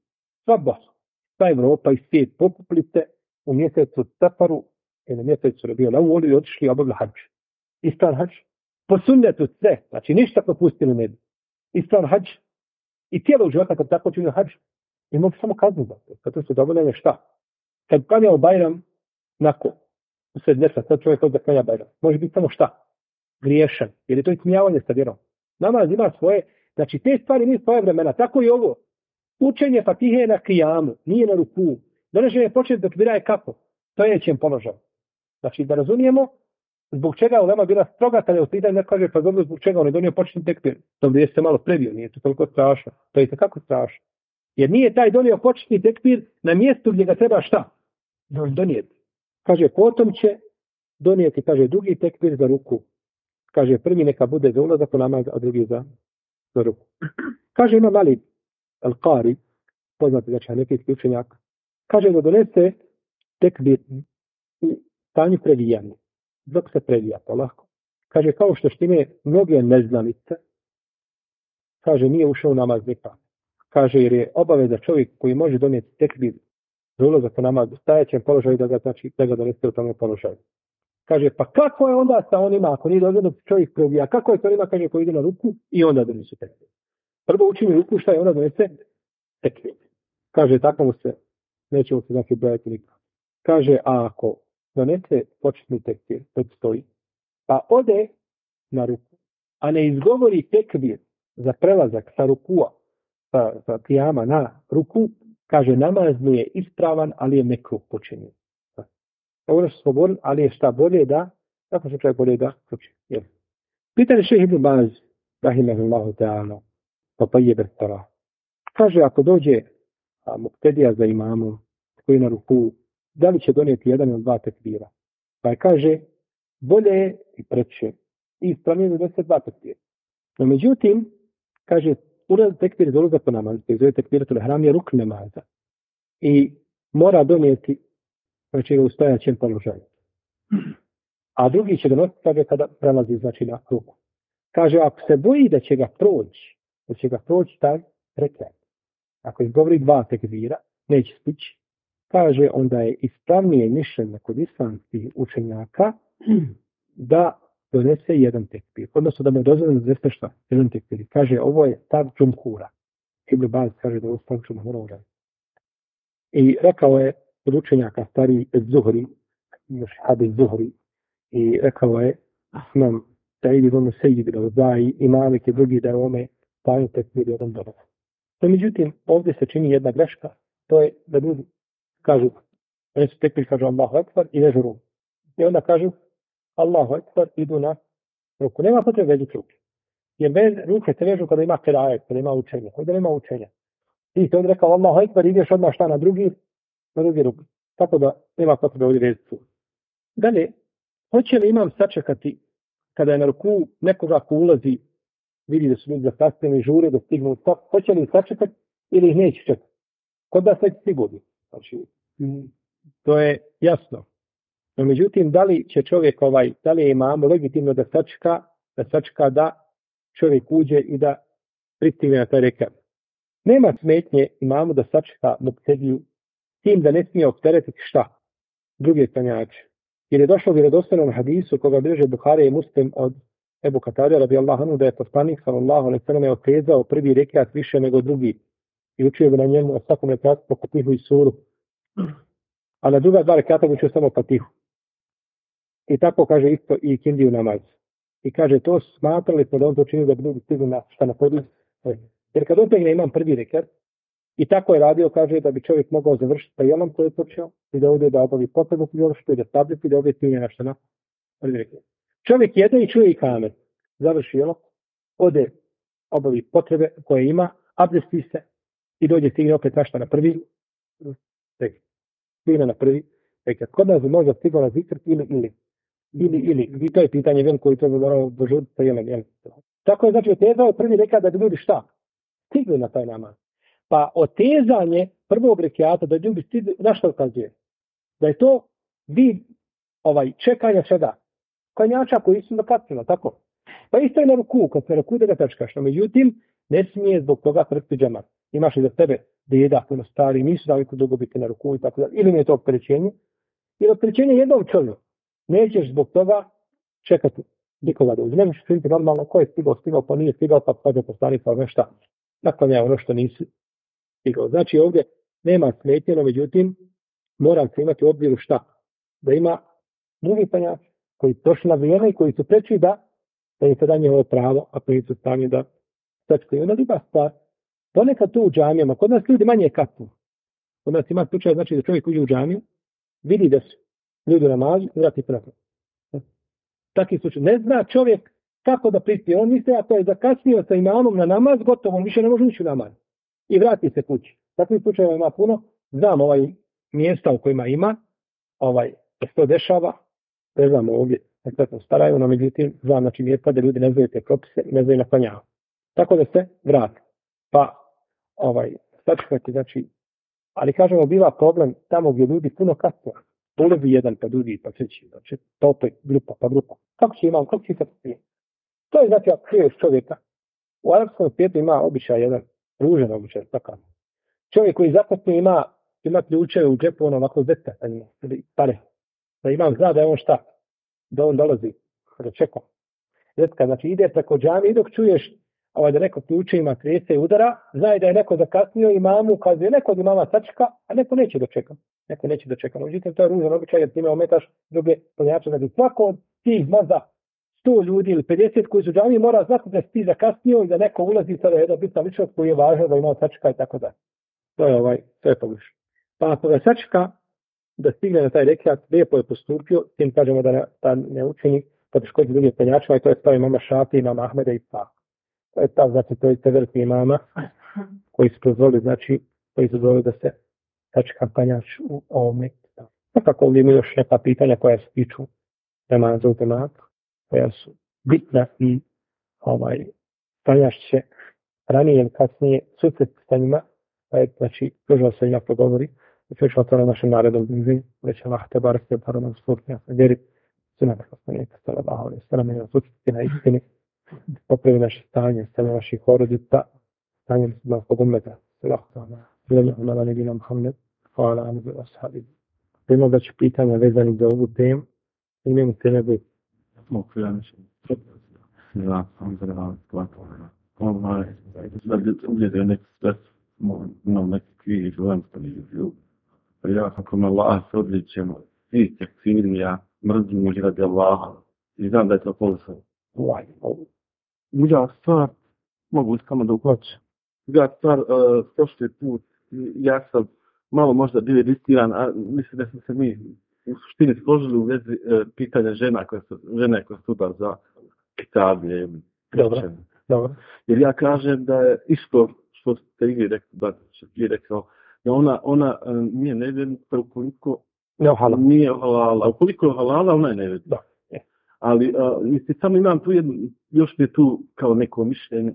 sva Evropa i svijet pokupili se u mjesecu Safaru ili mjesecu Rabiul Awwal i otišli obavili hadž. Ispravan hadž? Po sunnetu sve. Znači ništa propustili ne bi. Ispravan hadž? I cijelo života kad tako činio hadž, imao samo kaznu za to. Zato su dovoljene šta? Kad klanjao Bajram, nakon, usred nesa, sad čovjek od da klanja Bajram. Može biti samo šta? Griješan. Jer je to ismijavanje sa vjerom. Namaz ima svoje, znači te stvari nije svoje vremena. Tako i ovo. Učenje fatihe na kijamu, nije na ruku. Donošenje početi dok bira je kako? To je čem položao. Znači da razumijemo zbog čega je ulema bila stroga kada je u pitanju ne kaže pa dobro zbog čega on je donio početni tekbir. Dobro, jeste malo previo, nije to toliko strašno. To je kako strašno. Jer nije taj donio početni tekbir na mjestu gdje ga treba šta? Donijeti. Kaže, potom će donijeti, kaže, drugi tekbir za ruku. Kaže, prvi neka bude za ulazak u namaz, a drugi za ruku. Kaže, ima mali Al-Qari, poznati znači hanefijski učenjak, kaže da donese tekbir u stanju previjanja. Dok se previja polako. Kaže, kao što štine mnoge neznalice, kaže, nije ušao u namaz nikako. Kaže, jer je obaveza čovjek koji može donijeti tekbir za ulazak u namaz u stajaćem položaju da ga donese u tome položaju. Kaže, pa kako je onda sa onima, ako nije dozvoljeno čovjek previja, kako je sa onima, kaže, koji ide na ruku i onda donesu tekbir. Prvo učini ruku, šta je onda donese tekbir. Kaže, tako mu se, nećemo se znači brojati nikako. Kaže, a ako donese početni tekbir, dok stoji, pa ode na ruku, a ne izgovori tekbir za prelazak sa rukua, sa kijama na ruku, kaže, namaz mu je ispravan, ali je mekruh počinjen. Ovo što smo govorili, ali je šta bolje da, kako se čovjek bolje da uči. Pitanje šejh Ibn Baz, rahimahullahu ta'ala, pa je bertara. Kaže, ako dođe muktedija za imamom, koji je na ruku, da li će donijeti jedan ili dva tekbira? Pa je kaže, bolje je i preče. I ispravljeno da se dva tekbira. No međutim, kaže, tekbir za ulazak u namaz, koji zove tekbiratul ihram je rukn namaza. I mora donijeti, znači u stojaćem položaju. a drugi će ga nositi, kaže, kada prelazi, znači, na ruku. Kaže, ako se boji da će ga proći taj rekiat. Ako izgovori 2 tekbira, neće stići. Kaže, onda je ispravnije mišljenje kod islamskih učenjaka da donese 1 tekbir. Odnosno da mu je dozvoljeno da donese šta? 1 tekbir. Kaže, ovo je stav džumhura. Ibn Baz kaže da je ovo stav džumhura. I rekao je od učenjaka stari Zuhri, još Hadis Zuhri, i rekao je Imam Sa'id ibn Sejid al-Zai i Malik i drugi da je ome stavio tekbir 1 dobar. No, međutim, ovdje se čini jedna greška, to je da ljudi kažu, oni su tekbir, kažu Allahu Ekber i vežu ruku. I onda kažu Allahu Ekber, idu na ruku. Nema potrebe vežiti ruke. Jer ruke se vežu kada ima kirajet, kada ima učenje. Ovdje nema učenja. Ti ste ovdje rekao Allahu Ekber, ideš odmah šta na drugi ruku. Tako da nema potrebe ovdje vežiti ruku. Dalje, hoće li imam sačekati kada je na ruku nekoga ko ulazi, vidi da su ljudi zakasnili, žure da stignu u stop, hoće li sačekati ili ih neće čekati? Kod da se sigurni. Znači, to je jasno. No, međutim, da li će čovjek da li je imamo legitimno da sačeka da čovjek uđe i da pristigne na taj rekiat. Nema smetnje imamo da sačeka muktediju tim da ne smije opteretiti šta? Druge klanjače. Jer je došlo vjerodostojnom hadisu koga bilježe Buhari i Muslim od Ebu Katarija radijallahu anhu da je poslanik sallallahu alejhi ve sellem otezao prvi rekiat više nego drugi i učio bi na njemu na svakom rekiatu po Fatihu i suru. A na druga 2 rekiata učio samo Fatihu. I tako kaže isto i kindiju namaz. I kaže to smatrali smo da on to čini da bi ljudi stigli na šta na podiju. Jer kad otegne imam prvi rekiat i tako je radio, kaže da bi čovjek mogao završiti sa jelom koji je počeo i da ode da obavi potrebu koji je što i da stavlja i da ode stinje na šta na prvi rekiat. Čovjek jede i čuje i kamet. Završi jelo, ode obavi potrebe koje ima, abdesti se i dođe stigne opet na prvi rekiat. Stigne na prvi rekiat. Kod nas bi možda stigao na zikr ili. I to je pitanje veliko i to bi moramo dožuditi sa jelom. Tako je znači otezao prvi rekiat da bi ljudi šta? Stigli na taj namaz. Pa otezanje prvog rekiata da ljudi stigli, na što ukazuje? Da je to vid čekanja čega? Klanjača koji su nakasnila, tako? Pa isto je na ruku, kad se ruku da ga tačkaš. No, međutim, ne smije zbog toga trpiti džemat. Imaš i za sebe djeda, puno stari, nisu naviku dugo biti na ruku i tako da. Ili mi je to opterećenje. Ili opterećenje jednom čovjeku. Nećeš zbog toga čekati nikoga da uđe. Ne možeš činiti normalno ko je stigao, pa nije stigao, pa kaže postani pa nešto. Naklanja ono što nisi stigao. Znači ovdje nema smetnjeno, međutim, moram se imati u obziru šta? Da ima drugi klanjači koji su došli na vrijeme i koji su preći da im se da njihovo pravo, ako nisu stavni da sačekaju. Onda druga stvar, ponekad tu u džamijama, kod nas ljudi manje kasnu. Kod nas ima slučaj, znači da čovjek uđe u džamiju, vidi da su ljudi u namazu i vrati pravo. Taki slučaj. Ne zna čovjek kako da prispije. On misle, ako je zakasnio sa imamom na namaz, gotovo, on više ne može ući u namaz. I vrati se kući. Takvih slučajeva ima puno. Znam mjesta u kojima ima, da se to dešava. Ne znam ovdje, nekako staraju, no međutim, znam, znači mjesta da ljudi ne znaju te propise i ne znaju naklanjava. Tako da se vrati. Pa, sačekati, znači, ali kažemo, biva problem tamo gdje ljudi puno kasno. Ulevi jedan, pa drugi, pa treći, znači, to opet grupa, pa grupa. Kako će se prije? To je, znači, ako kriješ čovjeka. U arapskom svijetu ima običaj, jedan ružan običaj, takav. Čovjek koji zakasno ima ključeve u džepu, ovako zeta, ili pare. Da imam zna da je on šta? Da on dolazi, da čeka. Zetka, znači ide preko džamije i dok čuješ da neko ključevima trese i udara, zna da je neko zakasnio imamu, ukazuje neko od imama sačeka, a neko neće dočekati. Međutim, to je ružan običaj jer time ometaš druge klanjače. Znači svako od tih možda 100 ljudi ili 50 koji su u džamiji mora znati da si ti zakasnio i da neko ulazi sada jedna bitna ličnost koji je važno da ima sačeka i tako da. To je pogrešno. Pa ako ga sačeka da stigne na taj rekiat, lijepo je postupio, tim kažemo da ne učini poteškođe drugim klanjačima i to je stav imama Šafija, imama Ahmeda i Ishaka. To je stav, znači to je te veliki imama koji su dozvolili, znači koji su dozvolili da se sačeka klanjač u ovome. Svakako ovdje ima još neka pitanja koja se tiču namaza u džematu, koja su bitna i klanjač će ranije ili kasnije susret sa njima, pa je, znači, dužno se njima progovori. Učešćemo to na našem narednom dnevni, već Allah te barak te barom spurtnja. Vjeri suneta poslanika sallallahu alejhi ve sellem i osutiti na istini, popravi naše stanje, stanje naših porodica, stanje muslimanskog ummeta. Sallallahu alejhi ve Muhammed, hvala alihi wa ashabihi. Ima da će pitanja vezani za ovu temu, imamo te ne biti.
Mogu ja nešto. Ja, sam zrela stvarno. Da bi uvjerio neki stres, imam neki krivi želenstani ljudi. Ja kako me Allah se odličemo, svi tekfirija, mrzim ih radi Allaha. I znam da je to polisno. Druga stvar, mogu samo da uplaću. Druga stvar, prošli put, ja sam malo možda bio riskiran, a mislim da smo se mi u suštini složili u vezi pitanja žene koje su udar za kitabije.
Dobro.
Jer ja kažem da je isto što ste i vi rekao, da ona nije nevjernica ukoliko nije halala. Ukoliko je halala, ona je nevjernica. Ali samo imam tu još je tu kao neko mišljenje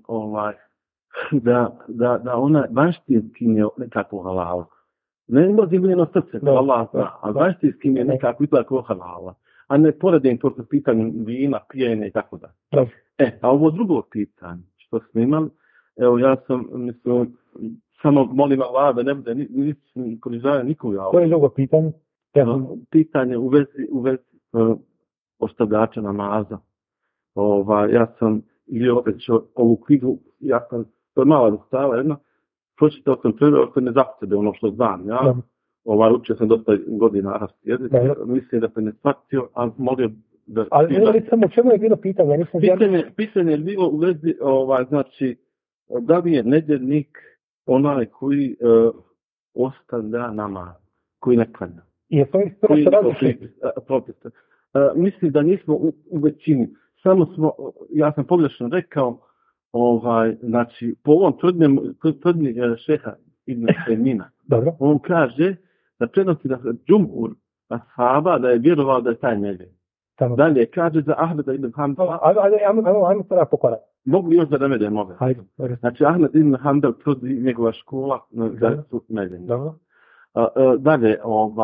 da ona vanštinski je nekako halala. Ne mrzim njeno srce, Allah zna, ali vanštinski je nekako izgleda halala. A ne poredim to sa pitanjem vina, pijenja i tako da. A ovo drugo pitanje što smo imali, evo ja sam, samo molim Allah da ne bude nisam korižavio nikoga.
Koje je drugo pitanje?
Pitanje u vezi ostavljača namaza. Ja sam ili obećao ovu knjigu, to je mala dostava jedna, pročitao sam prvo, ako ne zapite ono što znam, ja. Učio sam dosta godina arapski jezik, mislim da se ne shvatio, ali molio da...
Ali samo čemu je bilo pitanje?
Pitanje je bilo u vezi, znači, da li je nedjeljnik onaj koji ostavlja namaz, koji ne klanja.
Koji
propisa. Mislim da nismo u većini. Samo smo, ja sam pogrešno rekao, znači, po ovom tvrdnji šeha Ibn Semina, on kaže da prenosi da džumhur ashaba da je vjerovao da je taj nevjernik. Dalje kaže za Ahmeda ibn Hanbala.
Ajmo sada pokorat.
Mogu li još da navedem ove? Znači Ahmed ibn Hanbal tvrdi njegova škola da su nevjernici. Dalje,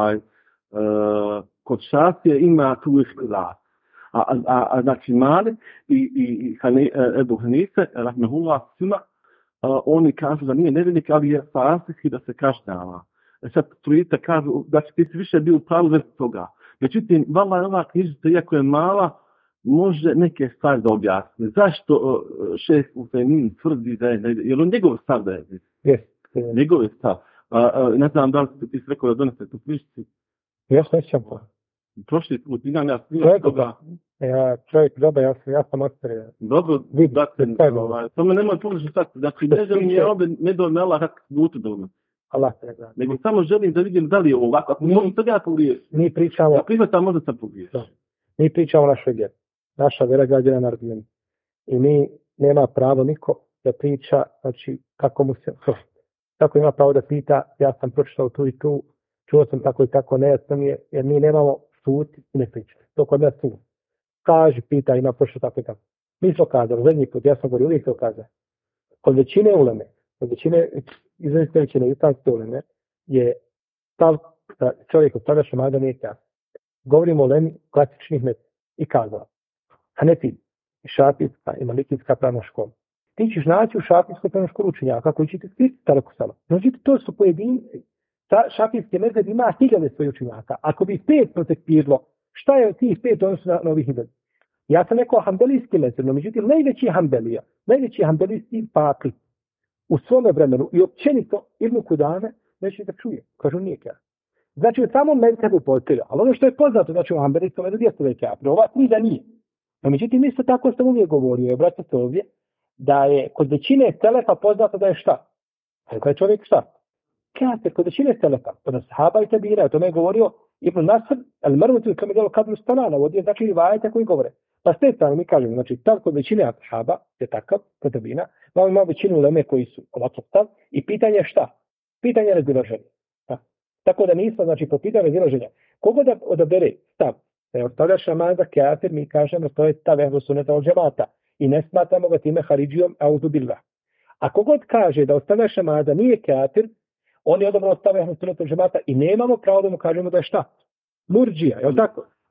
kod Šafije ima tu ihtilaf. Znači Malik i Ebu Hanife, rahmehullah svima, oni kažu da nije nevjernik, ali je fasik i da se kažnjava. Sad trojite kažu da će ti više bio u pravu vezi toga. Međutim, ova knjižica, iako je mala, može neke stvari da objasni. Zašto šejh Ufemin tvrdi da je nevjernik? Jer on njegov stav da je nevjernik. Njegov je stav. Ne znam da li ti rekao da donese tu knjižicu.
Ja se nećem po.
Prošli put, ja
toga. Čovjek, dobro, ja sam ostavio.
Dobro, samo nemoj pogrešno sad. Znači, ne želim je ovdje, ne do me Allah gutu da umem.
Allah te gleda.
Nego samo želim da vidim da li je ovako. Ako mogu sad ja pogriješiti.
Mi pričamo...
Ja prihvatam, možda sam pogriješio.
Mi pričamo o našoj vjeri. Naša vjera građana na razvijenju. I mi nema pravo niko da priča, znači, kako ima pravo da pita, ja sam pročitao tu i tu, čuo sam tako i tako, nejasno mi je, jer mi nemamo sud i ne pričati. To kod nas sud. Kaži, pita, ima prošlo tako i tako. Mi smo kazali, zadnji put, ja sam govorio, uvijek to kazao. Kod većine uleme, izrazite većine islamske uleme, je stav da čovjek ostavlja šamada nije kjaf. Govorimo o ulemi klasičnih i kazala. Hanefi, šafijska i malikijska pravna škola. Ti ćeš naći u šafijskoj pravnoj školu učenjaka koji će ti skriti Taraku Sala. Znači, to su pojedinci. Šafijski mezheb ima 1000 svojih učenjaka. Ako bi 5 protektirlo, šta je od tih 5 odnosno na ovih 1000? Ja sam rekao hambelijski mezheb, no međutim najveći hambelijski fakih u svome vremenu i općenito Ibn Kudame neće da čuje. Kažu nije kjaf. Znači u samom mezhebu postoji, ali ono što je poznato, znači u hambelijskom mezhebu jeste da je kjaf. Ova knjiga nije. No međutim isto tako sam uvijek govorio, obratite ovdje, da je kod većine selefa poznato da je šta? Da je čovjek šta? Kjaf, kod većine selefa, kod sahaba i tabira, o tome je govorio Ibn Nasr, al Marmutu kao delo Kadru Stana, navodio znači rivajete koji govore. Pa s te strane mi kažemo, znači stav kod većine sahaba je takav, kod tabina, ima većinu uleme koji su ovakav stav i pitanje je šta? Pitanje razilaženja. Tako da nismo, znači, po pitanju razilaženja. Kogo da odabere stav? Da je ostavljaš namaza kafir, mi kažemo to je stav ehlu sunneta od džemata i ne smatramo ga time haridžijom, auzu billah. A kogod kaže da ostavljaš namaza nije kafir, on je odabrao stav ehlu sunneta od džemata i nemamo pravo da mu kažemo da je šta? Murđija, je li tako?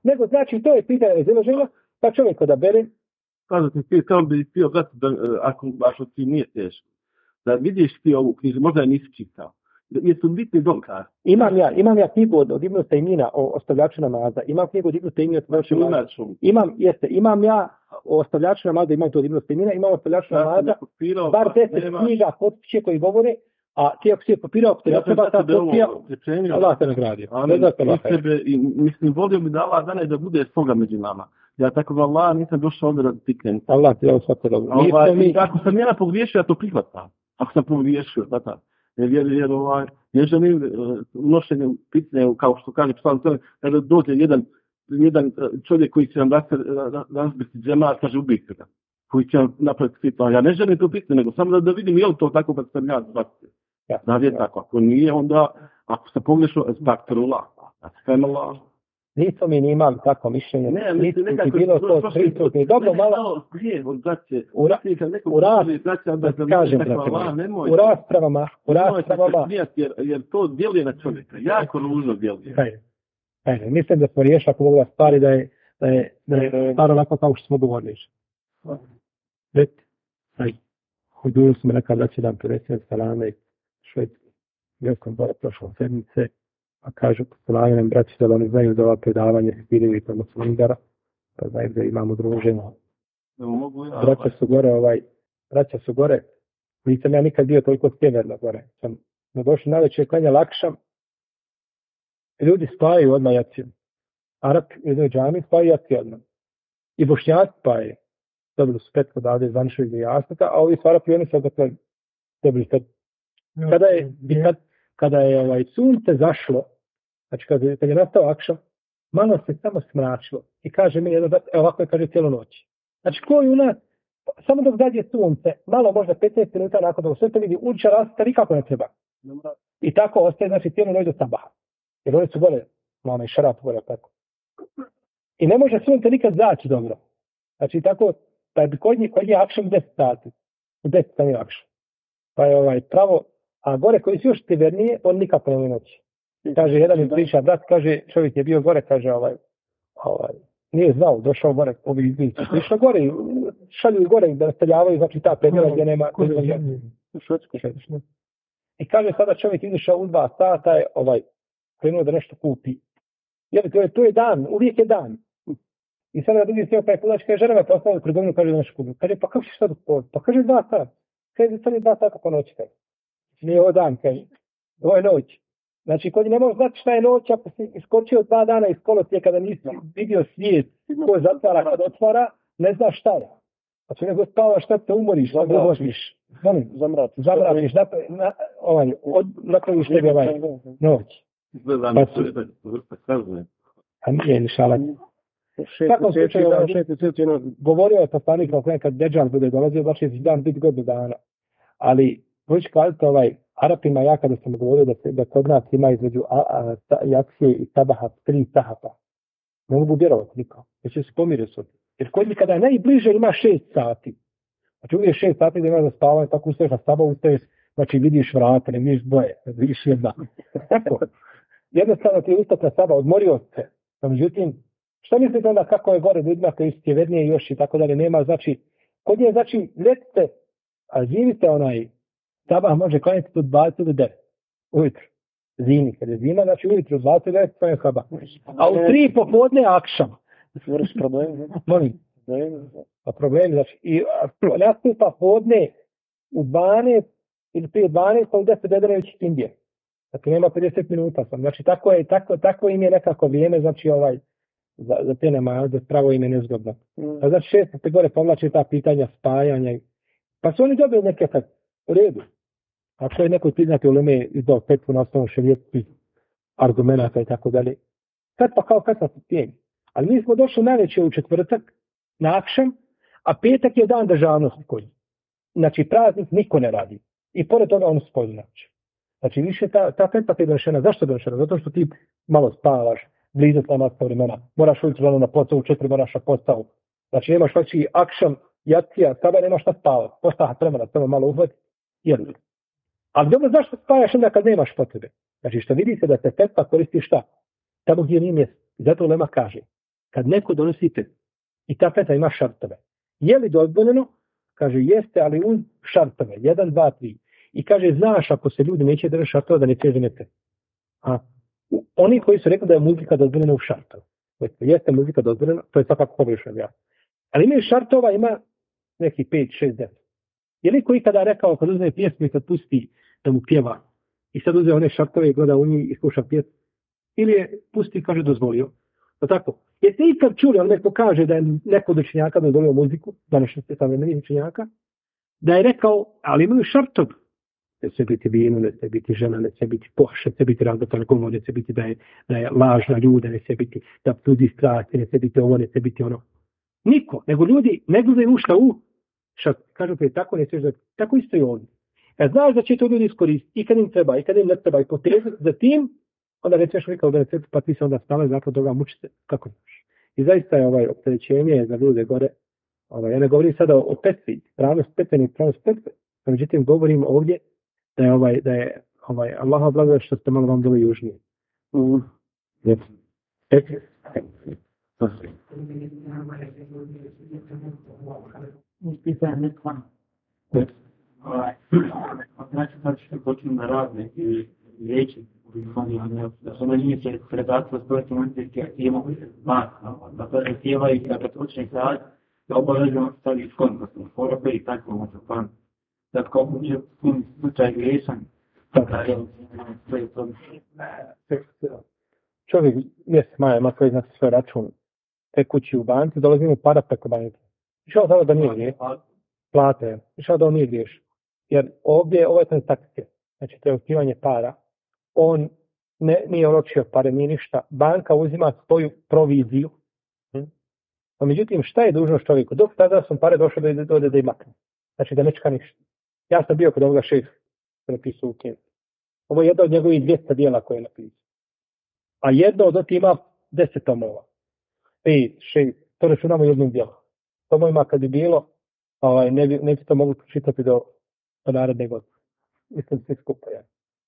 nego znači to je pitanje razilaženja, pa čovjek odabere.
Kažete, ti samo bi htio gledati da, ako baš ti nije teško, da vidiš ti ovu knjižu, možda je nisi čitao. Jesu bitni dokaz.
Imam ja knjigu od Ibn Tejmina o ostavljaču namaza. Imam knjigu od Ibn Tejmina. Imam ja o ostavljaču namaza, imam to od Ibn Tejmina, imam o ostavljaču namaza, bar 10 knjiga potpiše koji govore, a ti ako si je papirao, ako te ne treba ta potpija, Allah te nagradio.
Mislim, volio mi da Allah dane da bude svoga među nama. Ja tako da Allah nisam došao ovdje da tiknem.
Allah ti je svako dobro.
Ako sam ja pogriješio, ja to prihvatam. Ako sam pogriješio, tata. Jer želim unošenjem pitne, kao što kaže psalm, kada dođe jedan čovjek koji će nam razbiti džemat, kaže ubijte ga. Koji će nam napraviti pitanje. Ja ne želim to pitne, nego samo da vidim je li to tako kad sam ja zbacio. Da je tako. Ako nije, onda, ako sam pogrešio, estakfirullah. Asfemallah.
Nismo mi ni imali tako mišljenje. Nismo ti bilo to prisutni. Dobro, malo... U raspravama...
Jer to djeluje na čovjeka. Jako ružno djeluje.
Mislim da smo riješili ako mogu stvari da je stvar onako kao što smo govorili. Huduru smo rekao da će nam predsjednik salame švedski. Vjekom bora prošle sedmice. A kažu poslovanjem braći da oni znaju za ova predavanje vidjeli tamo Slindara, pa znaju da imamo druženje. Braća su gore, nisam ja nikad bio toliko sjeverno gore. Sam došli na večer klanja lakšam, ljudi spajaju odmah jaciju. Arap u jednoj džami spajaju jaciju odmah. I Bošnjaci spajaju. Dobili su petko da ovdje zvanišli iz jasnika, a ovi su Arapi oni su odakle dobili petko. Kada je sunce zašlo, znači kad je nastao akšam, malo se samo smračilo. I kaže mi jedan brat, ovako je kaže cijelu noć. Znači koji u nas, samo dok zađe sunce, malo možda 15 minuta nakon toga sve to vidi, uliča rasta nikako ne treba. I tako ostaje znači cijelu noć do sabaha. Jer oni su gore, mama i šarap gore tako. I ne može sunce nikad zaći dobro. Znači tako, pa je kod njih akšam 10 sati. U 10 sati akšam. Pa je pravo. A gore koji su još severnije, on nikako ne noći. Kaže, jedan iz priča, brat, kaže, čovjek je bio gore, kaže, nije znao, došao gore, ovi izbijci. Išlo gore, šalju gore da nastavljavaju, znači ta predjela gdje nema... I kaže, sada čovjek izišao u 2 sata, je krenuo da nešto kupi. Jer to je dan, uvijek je dan. I sada drugi sjeo pa je kudač, kaže, žena me poslala u trgovinu, kaže, da nešto kupi. Kaže, pa kako ćeš sad uspavati? Pa kaže, 2 sata. Kaže, sad je 2 sata po noći, kaže. Nije ovo dan, kaže. Ovo je noć. Znači, kod ne možeš znati šta je noć, ako si iskočio 2 dana iz kolosije kada nisi vidio svijet ko zatvara, kad otvara, ne znaš šta je. Znači, nego spavaš, šta te umoriš, odložiš. Zamratiš, napraviš tebi noć. A nije ni šalanje. U svakom slučaju, govorio je poslanik kad Deđal bude dolazio, znači dan biti godinu dana. Ali, hoću kazati Arapima, ja kada sam govorio da kod nas ima između jacije i sabaha 3 sahata. Ne mogu vjerovati nikako. Jer će se pomiriti s ovdje. Jer kod njih kada je najbliže ima 6 sati. Znači uvijek 6 sati da imaš za spavanje, tako ustaješ na sabah, ustaješ, znači vidiš vrata, ne vidiš dvoje, vidiš jedna. Tako. Jednostavno ti je ustati na sabah, odmorio se. Međutim, što mislite onda kako je gore ljudima koji su sjevernije još i tako dalje, nema, znači, kod nje, znači, ljetite, a živite sabah može klanjati do 29 ujutro. Zimi, kada je zima, znači ujutro 29 klanjaju sabah. A u 3 popodne akšam.
Vrš problem.
Molim. A problem, znači, i nastupa podne u 12 ili prije 12, pa u 10 dedanajući Indije. Znači nema 50 minuta sam. Znači tako im je nekako vrijeme, znači za te namaze, pravo im je nezgodno. A znači često se gore povlače ta pitanja spajanja. Pa su oni dobili neke sad u redu. Ako je neko priznati uleme izdao petvu na osnovu šerijetskih argumenata i tako dalje. Sad pa kao kad se tijeni. Ali mi smo došli najveće u četvrtak, na akšam, a petak je dan državnosti koji. Znači praznik niko ne radi. I pored toga on spoju znači. Znači više ta petva je donešena. Zašto je donešena? Zato što ti malo spavaš, blizu slamatska vremena. Moraš ujutro na posao, u 4 moraš na posao. Znači nemaš znači akšam, jacija, sada nemaš šta spavati. Postaha vremena, samo malo uhvati. Jedno. Ali dobro, zašto spajaš onda kad nemaš potrebe? Znači što vidite da se petva koristi šta? Tamo gdje nije mjesto. Zato ulema kaže, kad neko donosi fetvu i ta fetva ima šartove, je li dozvoljeno? Kaže, jeste, ali uz šartove, 1, 2, 3. I kaže, znaš, ako se ljudi neće držati šartova, da ne će ženete. A oni koji su rekli da je muzika dozvoljena u šartova. Jeste muzika dozvoljena, to je svakako pogrešno, ja. Ali imaju šartova, ima neki 5, 6, 9. Je li koji kada rekao, kad uzme pjesmu i kad pusti da mu pjeva, i sad uzme one šartove i gleda u njih i sluša pjesmu, ili je pusti i kaže dozvolio. To tako. Jeste ikad čuli, on neko kaže da je neko od učenjaka dozvolio muziku, današnji se savremenih učenjaka, da je rekao, ali imaju šartov. Ne će biti vino, ne će biti žena, ne će biti pošće, ne će biti razgotan govor, ne će biti da je lažna ljude, ne će biti da ljudi strasti, ne će biti ovo, ne će biti ono. Niko, nego ljudi ne gledaju ušta u šart. Kažu prije, tako ne ćeš da, tako isto i ovdje. Kad znaš da će to ljudi iskoristiti, i kad im treba, i kad im ne treba, i potrebiti za tim, onda ne ćeš nikao da ne treba, pa ti se onda stale, zato toga mučite, kako znaš. I zaista je opterećenje za ljude gore. Ja ne govorim sada o petvi, pravnost petve, međutim govorim ovdje da je Allah blagodat što ste malo vam bili južnije.
Znači, kad što počinu na razne riječi, da su nije se predatilo svojete umetničke aktivno da to je tijela i kada počne sad, da obavezno stavi iskon, da su forobe i tako možda pan. Da kao uđe pun slučaj griješan, da je sve to.
Čovjek mjesec maja ima koji znate svoj račun tekući u banci, dolazi mu para preko banke. Išao sada da nije griješ. Plate. Išao da on nije griješ. Jer ovdje, ovo je transakcija. Znači, to je otkrivanje para. On nije oročio pare, nije ništa. Banka uzima svoju proviziju. A međutim, šta je dužnost čovjeku? Dok tada sam pare došao da i makne. Znači, da ne čeka ništa. Ja sam bio kod ovoga šefa napisao u Kentu. Ovo je jedno od njegovih 200 dijela koje je napisao. A jedno od oti ima 10 tomova. 5, 6, to računamo jednom dijelu. Tomovima kad bi bilo, ne bi to mogli pročitati do naredne godine. Mislim svi skupa, ja.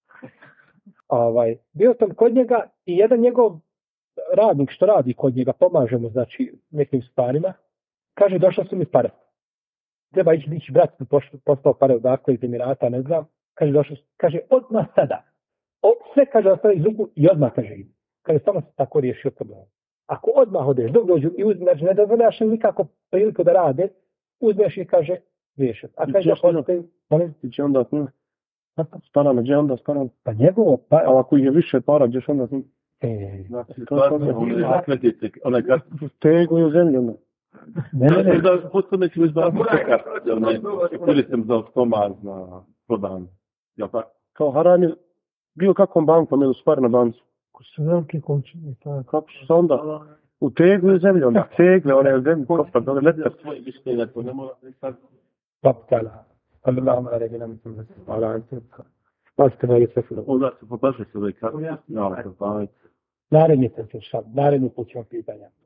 Bio sam kod njega i jedan njegov radnik što radi kod njega, pomažemo znači nekim stvarima, kaže došao su mi pare. Treba ići brat, poslao pare odakle iz Emirata, ne znam. Kaže odmah sada. Sve kaže ostavi iz ruku i odmah kaže im. Kaže samo se tako riješio problem. Ako odmah odeš, dok dođu i uzmi, znači ne dozvoljaš im nikako priliku da rade, uzmeš i kaže riješio. A kaže
ti će onda sparano, gdje onda sparano?
Pa njegovo,
a ako je više para, gdje onda tegu u zemlju onda.
Ne.
Da postane ću izbaviti koristim za stomaz na prodan. Jel tako? Kao haram je bio kakvom bankom, ili stvar na bancu.
Ko su velike količine.
Kako su se onda u teglu u zemlju, onda tegle, one u zemlju, kopar, dole leta.
Svoje mišljenje, to ne mora da je sad.
Papkala. Allahum ala regina mislim da se hvala. Možete me sve sve.
Onda se pobašli se uvijek.
Naredni put ćemo pitanja.